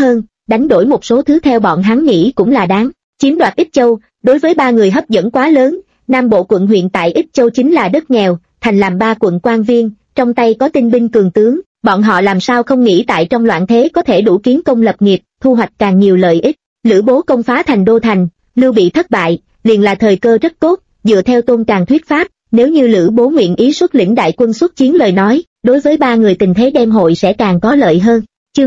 đánh đổi một số thứ theo bọn hắn nghĩ cũng là đáng. Chiếm đoạt Ích Châu, đối với ba người hấp dẫn quá lớn, Nam Bộ quận huyện tại Ích Châu chính là đất nghèo, thành làm ba quận quan viên, trong tay có tinh binh cường tướng, bọn họ làm sao không nghĩ tại trong loạn thế có thể đủ kiến công lập nghiệp, thu hoạch càng nhiều lợi ích. Lữ Bố công phá thành Đô Thành, Lưu Bị thất bại, liền là thời cơ rất tốt, dựa theo Tôn Càn thuyết pháp, nếu như Lữ Bố nguyện ý xuất lĩnh đại quân xuất chiến lời nói, đối với ba người tình thế đem hội sẽ càng có lợi hơn. Chương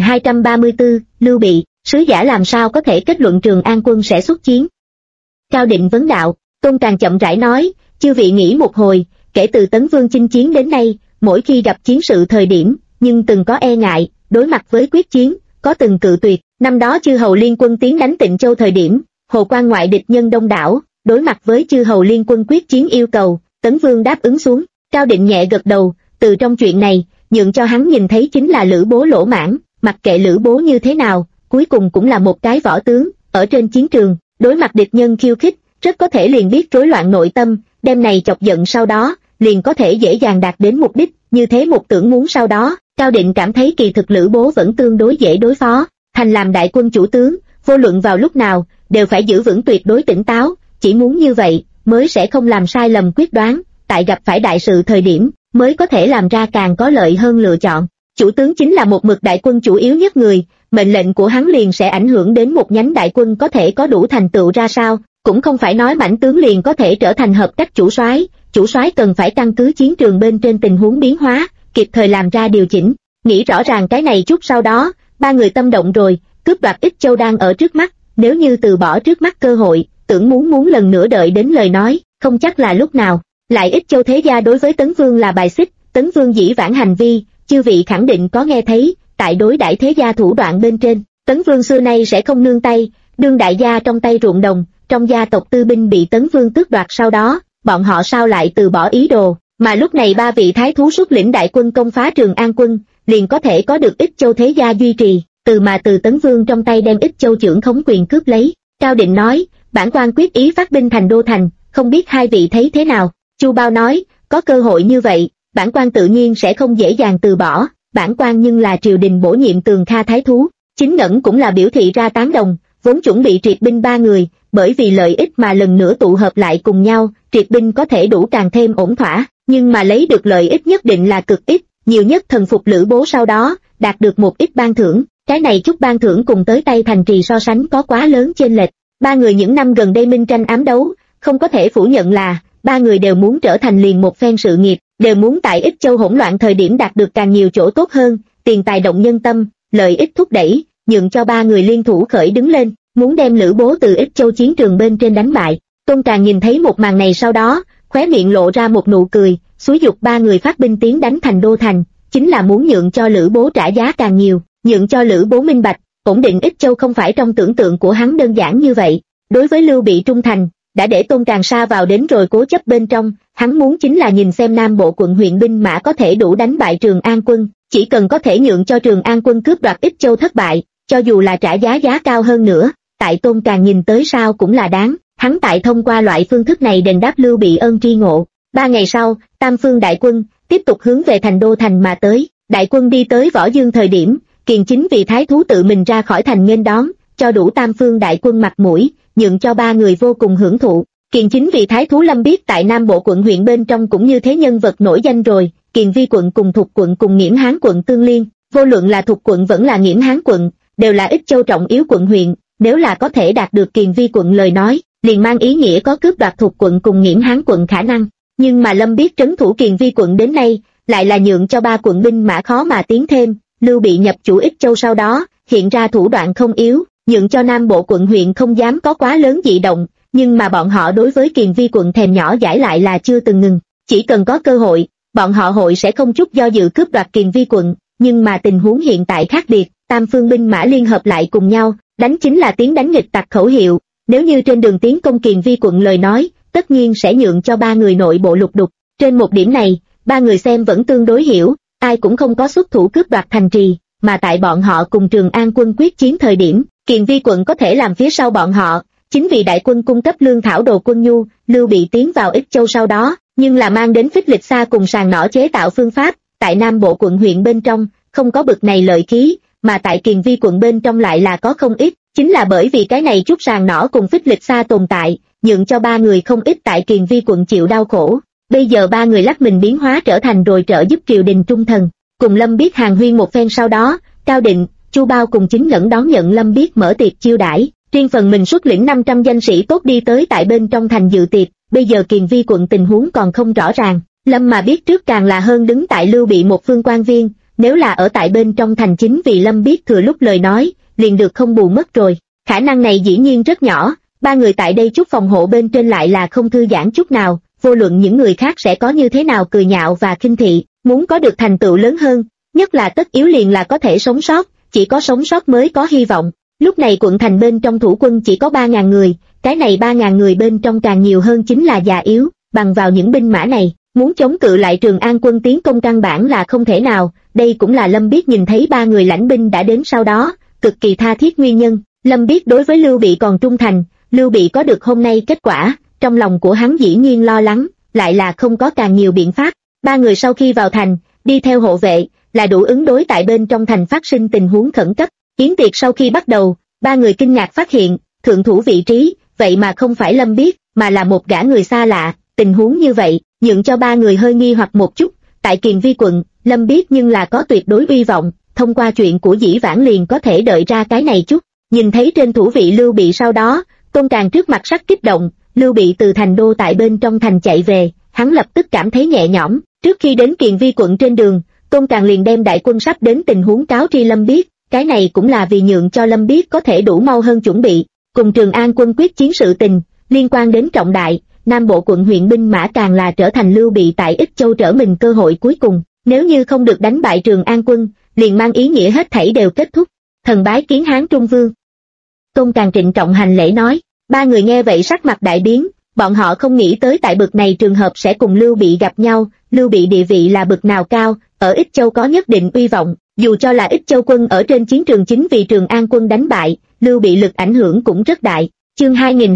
2234, Lưu Bị, sứ giả làm sao có thể kết luận Trường An quân sẽ xuất chiến? Cao Định vấn đạo, Tôn Càn chậm rãi nói, chư vị nghĩ một hồi, kể từ Tấn Vương chinh chiến đến nay, mỗi khi gặp chiến sự thời điểm, nhưng từng có e ngại, đối mặt với quyết chiến, có từng cự tuyệt. Năm đó chư hầu liên quân tiến đánh Tịnh Châu thời điểm, Hồ Quan ngoại địch nhân đông đảo, đối mặt với chư hầu liên quân quyết chiến yêu cầu, Tấn Vương đáp ứng xuống. Cao Định nhẹ gật đầu, từ trong chuyện này, nhượng cho hắn nhìn thấy chính là Lữ Bố lỗ mãn, mặc kệ Lữ Bố như thế nào, cuối cùng cũng là một cái võ tướng, ở trên chiến trường, đối mặt địch nhân khiêu khích, rất có thể liền biết rối loạn nội tâm, đem này chọc giận sau đó, liền có thể dễ dàng đạt đến mục đích, như thế một tưởng muốn sau đó, Cao Định cảm thấy kỳ thực Lữ Bố vẫn tương đối dễ đối phó, thành làm đại quân chủ tướng, vô luận vào lúc nào, đều phải giữ vững tuyệt đối tỉnh táo, chỉ muốn như vậy, mới sẽ không làm sai lầm quyết đoán, tại gặp phải đại sự thời điểm, mới có thể làm ra càng có lợi hơn lựa chọn. Chủ tướng chính là một mực đại quân chủ yếu nhất người, mệnh lệnh của hắn liền sẽ ảnh hưởng đến một nhánh đại quân có thể có đủ thành tựu ra sao, cũng không phải nói mãnh tướng liền có thể trở thành hợp cách chủ soái cần phải căn cứ chiến trường bên trên tình huống biến hóa, kịp thời làm ra điều chỉnh. Nghĩ rõ ràng cái này chút sau đó, ba người tâm động rồi, cướp đoạt Ích Châu đang ở trước mắt, nếu như từ bỏ trước mắt cơ hội, tưởng muốn lần nữa đợi đến lời nói, không chắc là lúc nào. Lại Ích Châu thế gia đối với Tấn Vương là bài xích, Tấn Vương dĩ vãng hành vi, chư vị khẳng định có nghe thấy, tại đối đãi thế gia thủ đoạn bên trên, Tấn Vương xưa nay sẽ không nương tay, đương đại gia trong tay ruộng đồng, trong gia tộc tư binh bị Tấn Vương tước đoạt sau đó, bọn họ sao lại từ bỏ ý đồ, mà lúc này ba vị thái thú xuất lĩnh đại quân công phá Trường An quân, liền có thể có được Ích Châu thế gia duy trì, từ Tấn Vương trong tay đem Ích Châu trưởng khống quyền cướp lấy. Cao Định nói, bản quan quyết ý phát binh thành Đô Thành, không biết hai vị thấy thế nào. Chu Bao nói, có cơ hội như vậy, bản quan tự nhiên sẽ không dễ dàng từ bỏ, bản quan nhưng là triều đình bổ nhiệm Tường Kha thái thú. Chính Ngẩn cũng là biểu thị ra tán đồng, vốn chuẩn bị triệt binh ba người, bởi vì lợi ích mà lần nữa tụ hợp lại cùng nhau, triệt binh có thể đủ càng thêm ổn thỏa, nhưng mà lấy được lợi ích nhất định là cực ít, nhiều nhất thần phục Lữ Bố sau đó, đạt được một ít ban thưởng, cái này chút ban thưởng cùng tới tay thành trì so sánh có quá lớn chênh lệch. Ba người những năm gần đây minh tranh ám đấu, không có thể phủ nhận là, ba người đều muốn trở thành liền một phen sự nghiệp, đều muốn tại Ích Châu hỗn loạn thời điểm đạt được càng nhiều chỗ tốt hơn, tiền tài động nhân tâm, lợi ích thúc đẩy, nhượng cho ba người liên thủ khởi đứng lên, muốn đem Lữ Bố từ Ích Châu chiến trường bên trên đánh bại. Tôn Càn nhìn thấy một màn này sau đó, khóe miệng lộ ra một nụ cười, xúi giục ba người phát binh tiến đánh thành Đô Thành, chính là muốn nhượng cho Lữ Bố trả giá càng nhiều, nhượng cho Lữ Bố minh bạch, ổn định Ích Châu không phải trong tưởng tượng của hắn đơn giản như vậy. Đối với Lưu Bị trung thành, đã để Tôn Càn sa vào đến rồi cố chấp bên trong, hắn muốn chính là nhìn xem Nam Bộ quận huyện binh mã có thể đủ đánh bại Trường An quân, chỉ cần có thể nhượng cho Trường An quân cướp đoạt Ích Châu thất bại, cho dù là trả giá cao hơn nữa, tại Tôn Càn nhìn tới sao cũng là đáng, hắn tại thông qua loại phương thức này đền đáp Lưu Bị ơn tri ngộ. 3 ngày sau, Tam Phương đại quân tiếp tục hướng về thành Đô Thành mà tới, đại quân đi tới Võ Dương thời điểm, Kiền Chính vì thái thú tự mình ra khỏi thành nghênh đón, cho đủ Tam Phương đại quân mặt mũi, nhượng cho ba người vô cùng hưởng thụ. Kiền Chính vì thái thú Lâm biết tại Nam Bộ quận huyện bên trong cũng như thế nhân vật nổi danh rồi, Kiền Vi quận cùng Thục quận cùng Nghiễm Hán quận tương liên, vô luận là Thục quận vẫn là Nghiễm Hán quận, đều là Ích Châu trọng yếu quận huyện, nếu là có thể đạt được Kiền Vi quận lời nói, liền mang ý nghĩa có cướp đoạt Thục quận cùng Nghiễm Hán quận khả năng. Nhưng mà Lâm biết trấn thủ Kiền Vi quận đến nay, lại là nhượng cho ba quận binh mã khó mà tiến thêm. Lưu Bị nhập chủ Ích Châu sau đó, hiện ra thủ đoạn không yếu, nhượng cho Nam Bộ quận huyện không dám có quá lớn dị động, nhưng mà bọn họ đối với Kiền Vi quận thèm nhỏ dãi lại là chưa từng ngừng, chỉ cần có cơ hội, bọn họ hội sẽ không chút do dự cướp đoạt Kiền Vi quận, nhưng mà tình huống hiện tại khác biệt, Tam Phương binh mã liên hợp lại cùng nhau, đánh chính là tiếng đánh nghịch tặc khẩu hiệu, nếu như trên đường tiến công Kiền Vi quận lời nói, tất nhiên sẽ nhượng cho ba người nội bộ lục đục. Trên một điểm này, ba người xem vẫn tương đối hiểu, ai cũng không có xuất thủ cướp đoạt thành trì, mà tại bọn họ cùng Trường An quân quyết chiến thời điểm, Kiền Vi quận có thể làm phía sau bọn họ, chính vì đại quân cung cấp lương thảo đồ quân nhu. Lưu Bị tiến vào Ích Châu sau đó, nhưng là mang đến phích lịch xa cùng sàng nỏ chế tạo phương pháp, tại Nam Bộ quận huyện bên trong, không có bực này lợi khí, mà tại Kiền Vi quận bên trong lại là có không ít, chính là bởi vì cái này chút sàng nỏ cùng phích lịch xa tồn tại, nhượng cho ba người không ít tại Kiền Vi quận chịu đau khổ. Bây giờ ba người lắc mình biến hóa trở thành rồi trợ giúp triều đình trung thần, cùng Lâm Biết hàn huyên một phen sau đó, Cao Định, Chu Bao cùng chính ngẩn đón nhận Lâm Biết mở tiệc chiêu đãi, riêng phần mình xuất lĩnh 500 danh sĩ tốt đi tới tại bên trong thành dự tiệc. Bây giờ Kiền Vi quận tình huống còn không rõ ràng, Lâm mà biết trước càng là hơn đứng tại Lưu Bị một phương quan viên, nếu là ở tại bên trong thành chính vì Lâm biết thừa lúc lời nói, liền được không bù mất rồi. Khả năng này dĩ nhiên rất nhỏ, ba người tại đây chút phòng hộ bên trên lại là không thư giãn chút nào, vô luận những người khác sẽ có như thế nào cười nhạo và khinh thị, muốn có được thành tựu lớn hơn, nhất là tất yếu liền là có thể sống sót, chỉ có sống sót mới có hy vọng. Lúc này quận thành bên trong thủ quân chỉ có 3.000 người, cái này 3.000 người bên trong càng nhiều hơn chính là già yếu, bằng vào những binh mã này, muốn chống cự lại Trường An quân tiến công căn bản là không thể nào. Đây cũng là Lâm biết nhìn thấy ba người lãnh binh đã đến sau đó, cực kỳ tha thiết nguyên nhân. Lâm biết đối với Lưu Bị còn trung thành, Lưu Bị có được hôm nay kết quả, trong lòng của hắn dĩ nhiên lo lắng, lại là không có càng nhiều biện pháp. Ba người sau khi vào thành, đi theo hộ vệ, là đủ ứng đối tại bên trong thành phát sinh tình huống khẩn cấp. Yến tiệc sau khi bắt đầu, ba người kinh ngạc phát hiện, thượng thủ vị trí, vậy mà không phải Lâm biết, mà là một gã người xa lạ. Tình huống như vậy, nhượng cho ba người hơi nghi hoặc một chút. Tại Kiền Vi quận, Lâm biết nhưng là có tuyệt đối uy vọng, thông qua chuyện của dĩ vãng liền có thể đợi ra cái này chút. Nhìn thấy trên thủ vị Lưu Bị sau đó, Tôn Càn trước mặt sắc kích động, Lưu Bị từ thành đô tại bên trong thành chạy về, hắn lập tức cảm thấy nhẹ nhõm. Trước khi đến Kiền Vi quận trên đường, Tôn Càn liền đem đại quân sắp đến tình huống cáo tri Lâm biết, cái này cũng là vì nhượng cho Lâm biết có thể đủ mau hơn chuẩn bị, cùng Trường An quân quyết chiến sự tình, liên quan đến trọng đại. Nam bộ quận huyện binh mã càng là trở thành Lưu Bị tại Ích Châu trở mình cơ hội cuối cùng, nếu như không được đánh bại Trường An quân, liền mang ý nghĩa hết thảy đều kết thúc. Thần bái kiến Hán Trung Vương. Tôn Càn trịnh trọng hành lễ nói. Ba người nghe vậy sắc mặt đại biến, bọn họ không nghĩ tới tại bực này trường hợp sẽ cùng Lưu Bị gặp nhau. Lưu Bị địa vị là bực nào cao, ở Ích Châu có nhất định uy vọng, dù cho là Ích Châu quân ở trên chiến trường chính vì Trường An quân đánh bại, Lưu Bị lực ảnh hưởng cũng rất đại. Chương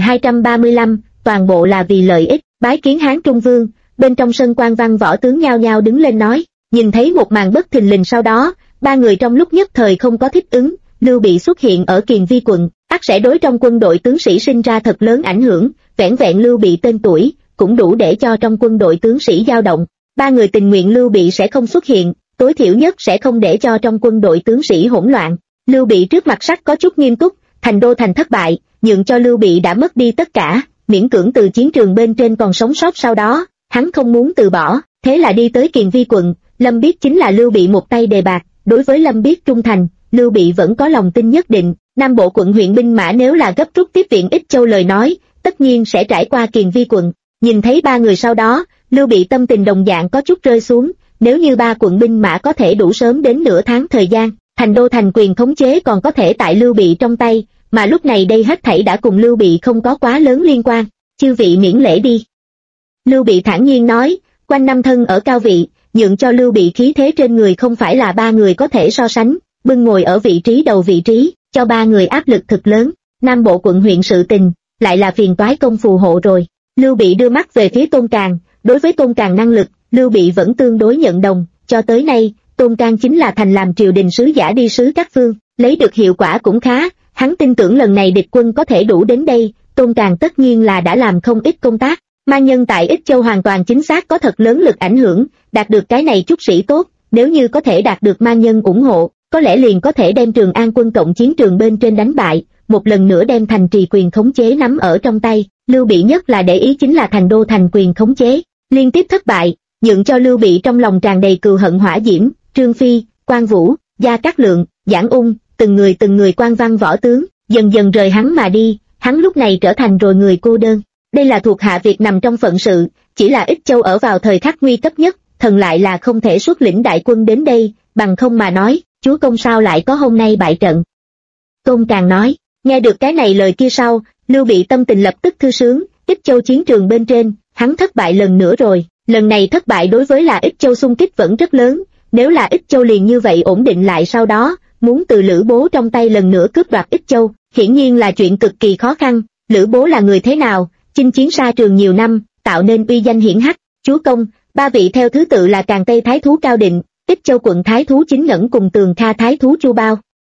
2235, toàn bộ là vì lợi ích. Bái kiến Hán Trung Vương. Bên trong sân quan văn võ tướng nhao nhao đứng lên nói. Nhìn thấy một màn bất thình lình sau đó, ba người trong lúc nhất thời không có thích ứng. Lưu Bị xuất hiện ở Kiền Vi quận, ắt sẽ đối trong quân đội tướng sĩ sinh ra thật lớn ảnh hưởng. Vẻn vẹn Lưu Bị tên tuổi cũng đủ để cho trong quân đội tướng sĩ dao động. Ba người tình nguyện Lưu Bị sẽ không xuất hiện, tối thiểu nhất sẽ không để cho trong quân đội tướng sĩ hỗn loạn. Lưu Bị trước mặt sắc có chút nghiêm túc, thành đô thành thất bại, nhượng cho Lưu Bị đã mất đi tất cả, miễn cưỡng từ chiến trường bên trên còn sống sót sau đó, hắn không muốn từ bỏ, thế là đi tới Kiền Vi quận. Lâm biết chính là Lưu Bị một tay đề bạc, đối với Lâm biết trung thành, Lưu Bị vẫn có lòng tin nhất định. Nam bộ quận huyện binh mã nếu là gấp rút tiếp viện Ích Châu lời nói, tất nhiên sẽ trải qua Kiền Vi quận. Nhìn thấy ba người sau đó, Lưu Bị tâm tình đồng dạng có chút rơi xuống, nếu như ba quận binh mã có thể đủ sớm đến nửa tháng thời gian, thành đô thành quyền khống chế còn có thể tại Lưu Bị trong tay, mà lúc này đây hết thảy đã cùng Lưu Bị không có quá lớn liên quan. Chư vị miễn lễ đi. Lưu Bị thản nhiên nói, quanh năm thân ở cao vị, nhượng cho Lưu Bị khí thế trên người không phải là ba người có thể so sánh, bưng ngồi ở vị trí đầu vị trí, cho ba người áp lực thực lớn. Nam bộ quận huyện sự tình, lại là phiền toái công phù hộ rồi. Lưu Bị đưa mắt về phía Tôn Càn, đối với Tôn Càn năng lực, Lưu Bị vẫn tương đối nhận đồng, cho tới nay, Tôn Càn chính là thành làm triều đình sứ giả đi sứ các phương, lấy được hiệu quả cũng khá, hắn tin tưởng lần này địch quân có thể đủ đến đây. Tôn Càn tất nhiên là đã làm không ít công tác, mang nhân tại Ích Châu hoàn toàn chính xác có thật lớn lực ảnh hưởng, đạt được cái này chút sĩ tốt, nếu như có thể đạt được mang nhân ủng hộ, có lẽ liền có thể đem Trường An quân cộng chiến trường bên trên đánh bại, một lần nữa đem thành trì quyền khống chế nắm ở trong tay. Lưu Bị nhất là để ý chính là thành đô thành quyền khống chế, liên tiếp thất bại, nhượng cho Lưu Bị trong lòng tràn đầy cừu hận hỏa diễm. Trương Phi, Quan Vũ, Gia Cát Lượng, Giảng Ung, từng người quan văn võ tướng, dần dần rời hắn mà đi, hắn lúc này trở thành rồi người cô đơn. Đây là thuộc hạ việc nằm trong phận sự, chỉ là Ích Châu ở vào thời khắc nguy cấp nhất, thần lại là không thể xuất lĩnh đại quân đến đây, bằng không mà nói, chúa công sao lại có hôm nay bại trận. Tôn Càn nói, nghe được cái này lời kia sau, Lưu Bị tâm tình lập tức thư sướng. Ích Châu chiến trường bên trên, hắn thất bại lần nữa rồi, lần này thất bại đối với là Ích Châu xung kích vẫn rất lớn, nếu là Ích Châu liền như vậy ổn định lại sau đó, muốn từ Lữ Bố trong tay lần nữa cướp đoạt Ích Châu, hiển nhiên là chuyện cực kỳ khó khăn. Lữ Bố là người thế nào, chinh chiến xa trường nhiều năm, tạo nên uy danh hiển hách. Chúa công, ba vị theo thứ tự là Càn Tây Thái thú Cao Định, Ích Châu quận Thái thú Chính Ngẩn cùng Tường Kha Thái thú Chu Bao.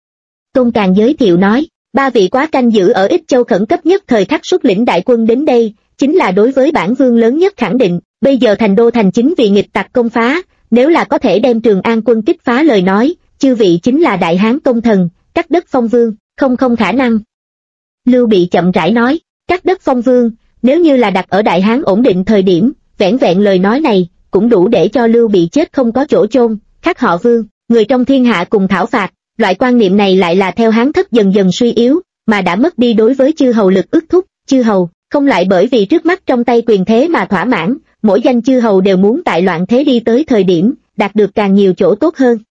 Tôn càng giới thiệu nói, ba vị quá canh giữ ở Ích Châu khẩn cấp nhất thời khắc xuất lĩnh đại quân đến đây, chính là đối với bản vương lớn nhất khẳng định, bây giờ thành đô thành chính vì nghịch tặc công phá, nếu là có thể đem Trường An quân kích phá lời nói, chư vị chính là đại hán công thần, cắt đất phong vương, không khả năng. Lưu Bị chậm rãi nói, cắt đất phong vương, nếu như là đặt ở đại hán ổn định thời điểm, vẻn vẹn lời nói này, cũng đủ để cho Lưu Bị chết không có chỗ chôn, khác họ Vương, người trong thiên hạ cùng thảo phạt, loại quan niệm này lại là theo Hán thất dần dần suy yếu, mà đã mất đi đối với chư hầu lực ước thúc, chư hầu, không lại bởi vì trước mắt trong tay quyền thế mà thỏa mãn, mỗi danh chư hầu đều muốn tại loạn thế đi tới thời điểm, đạt được càng nhiều chỗ tốt hơn,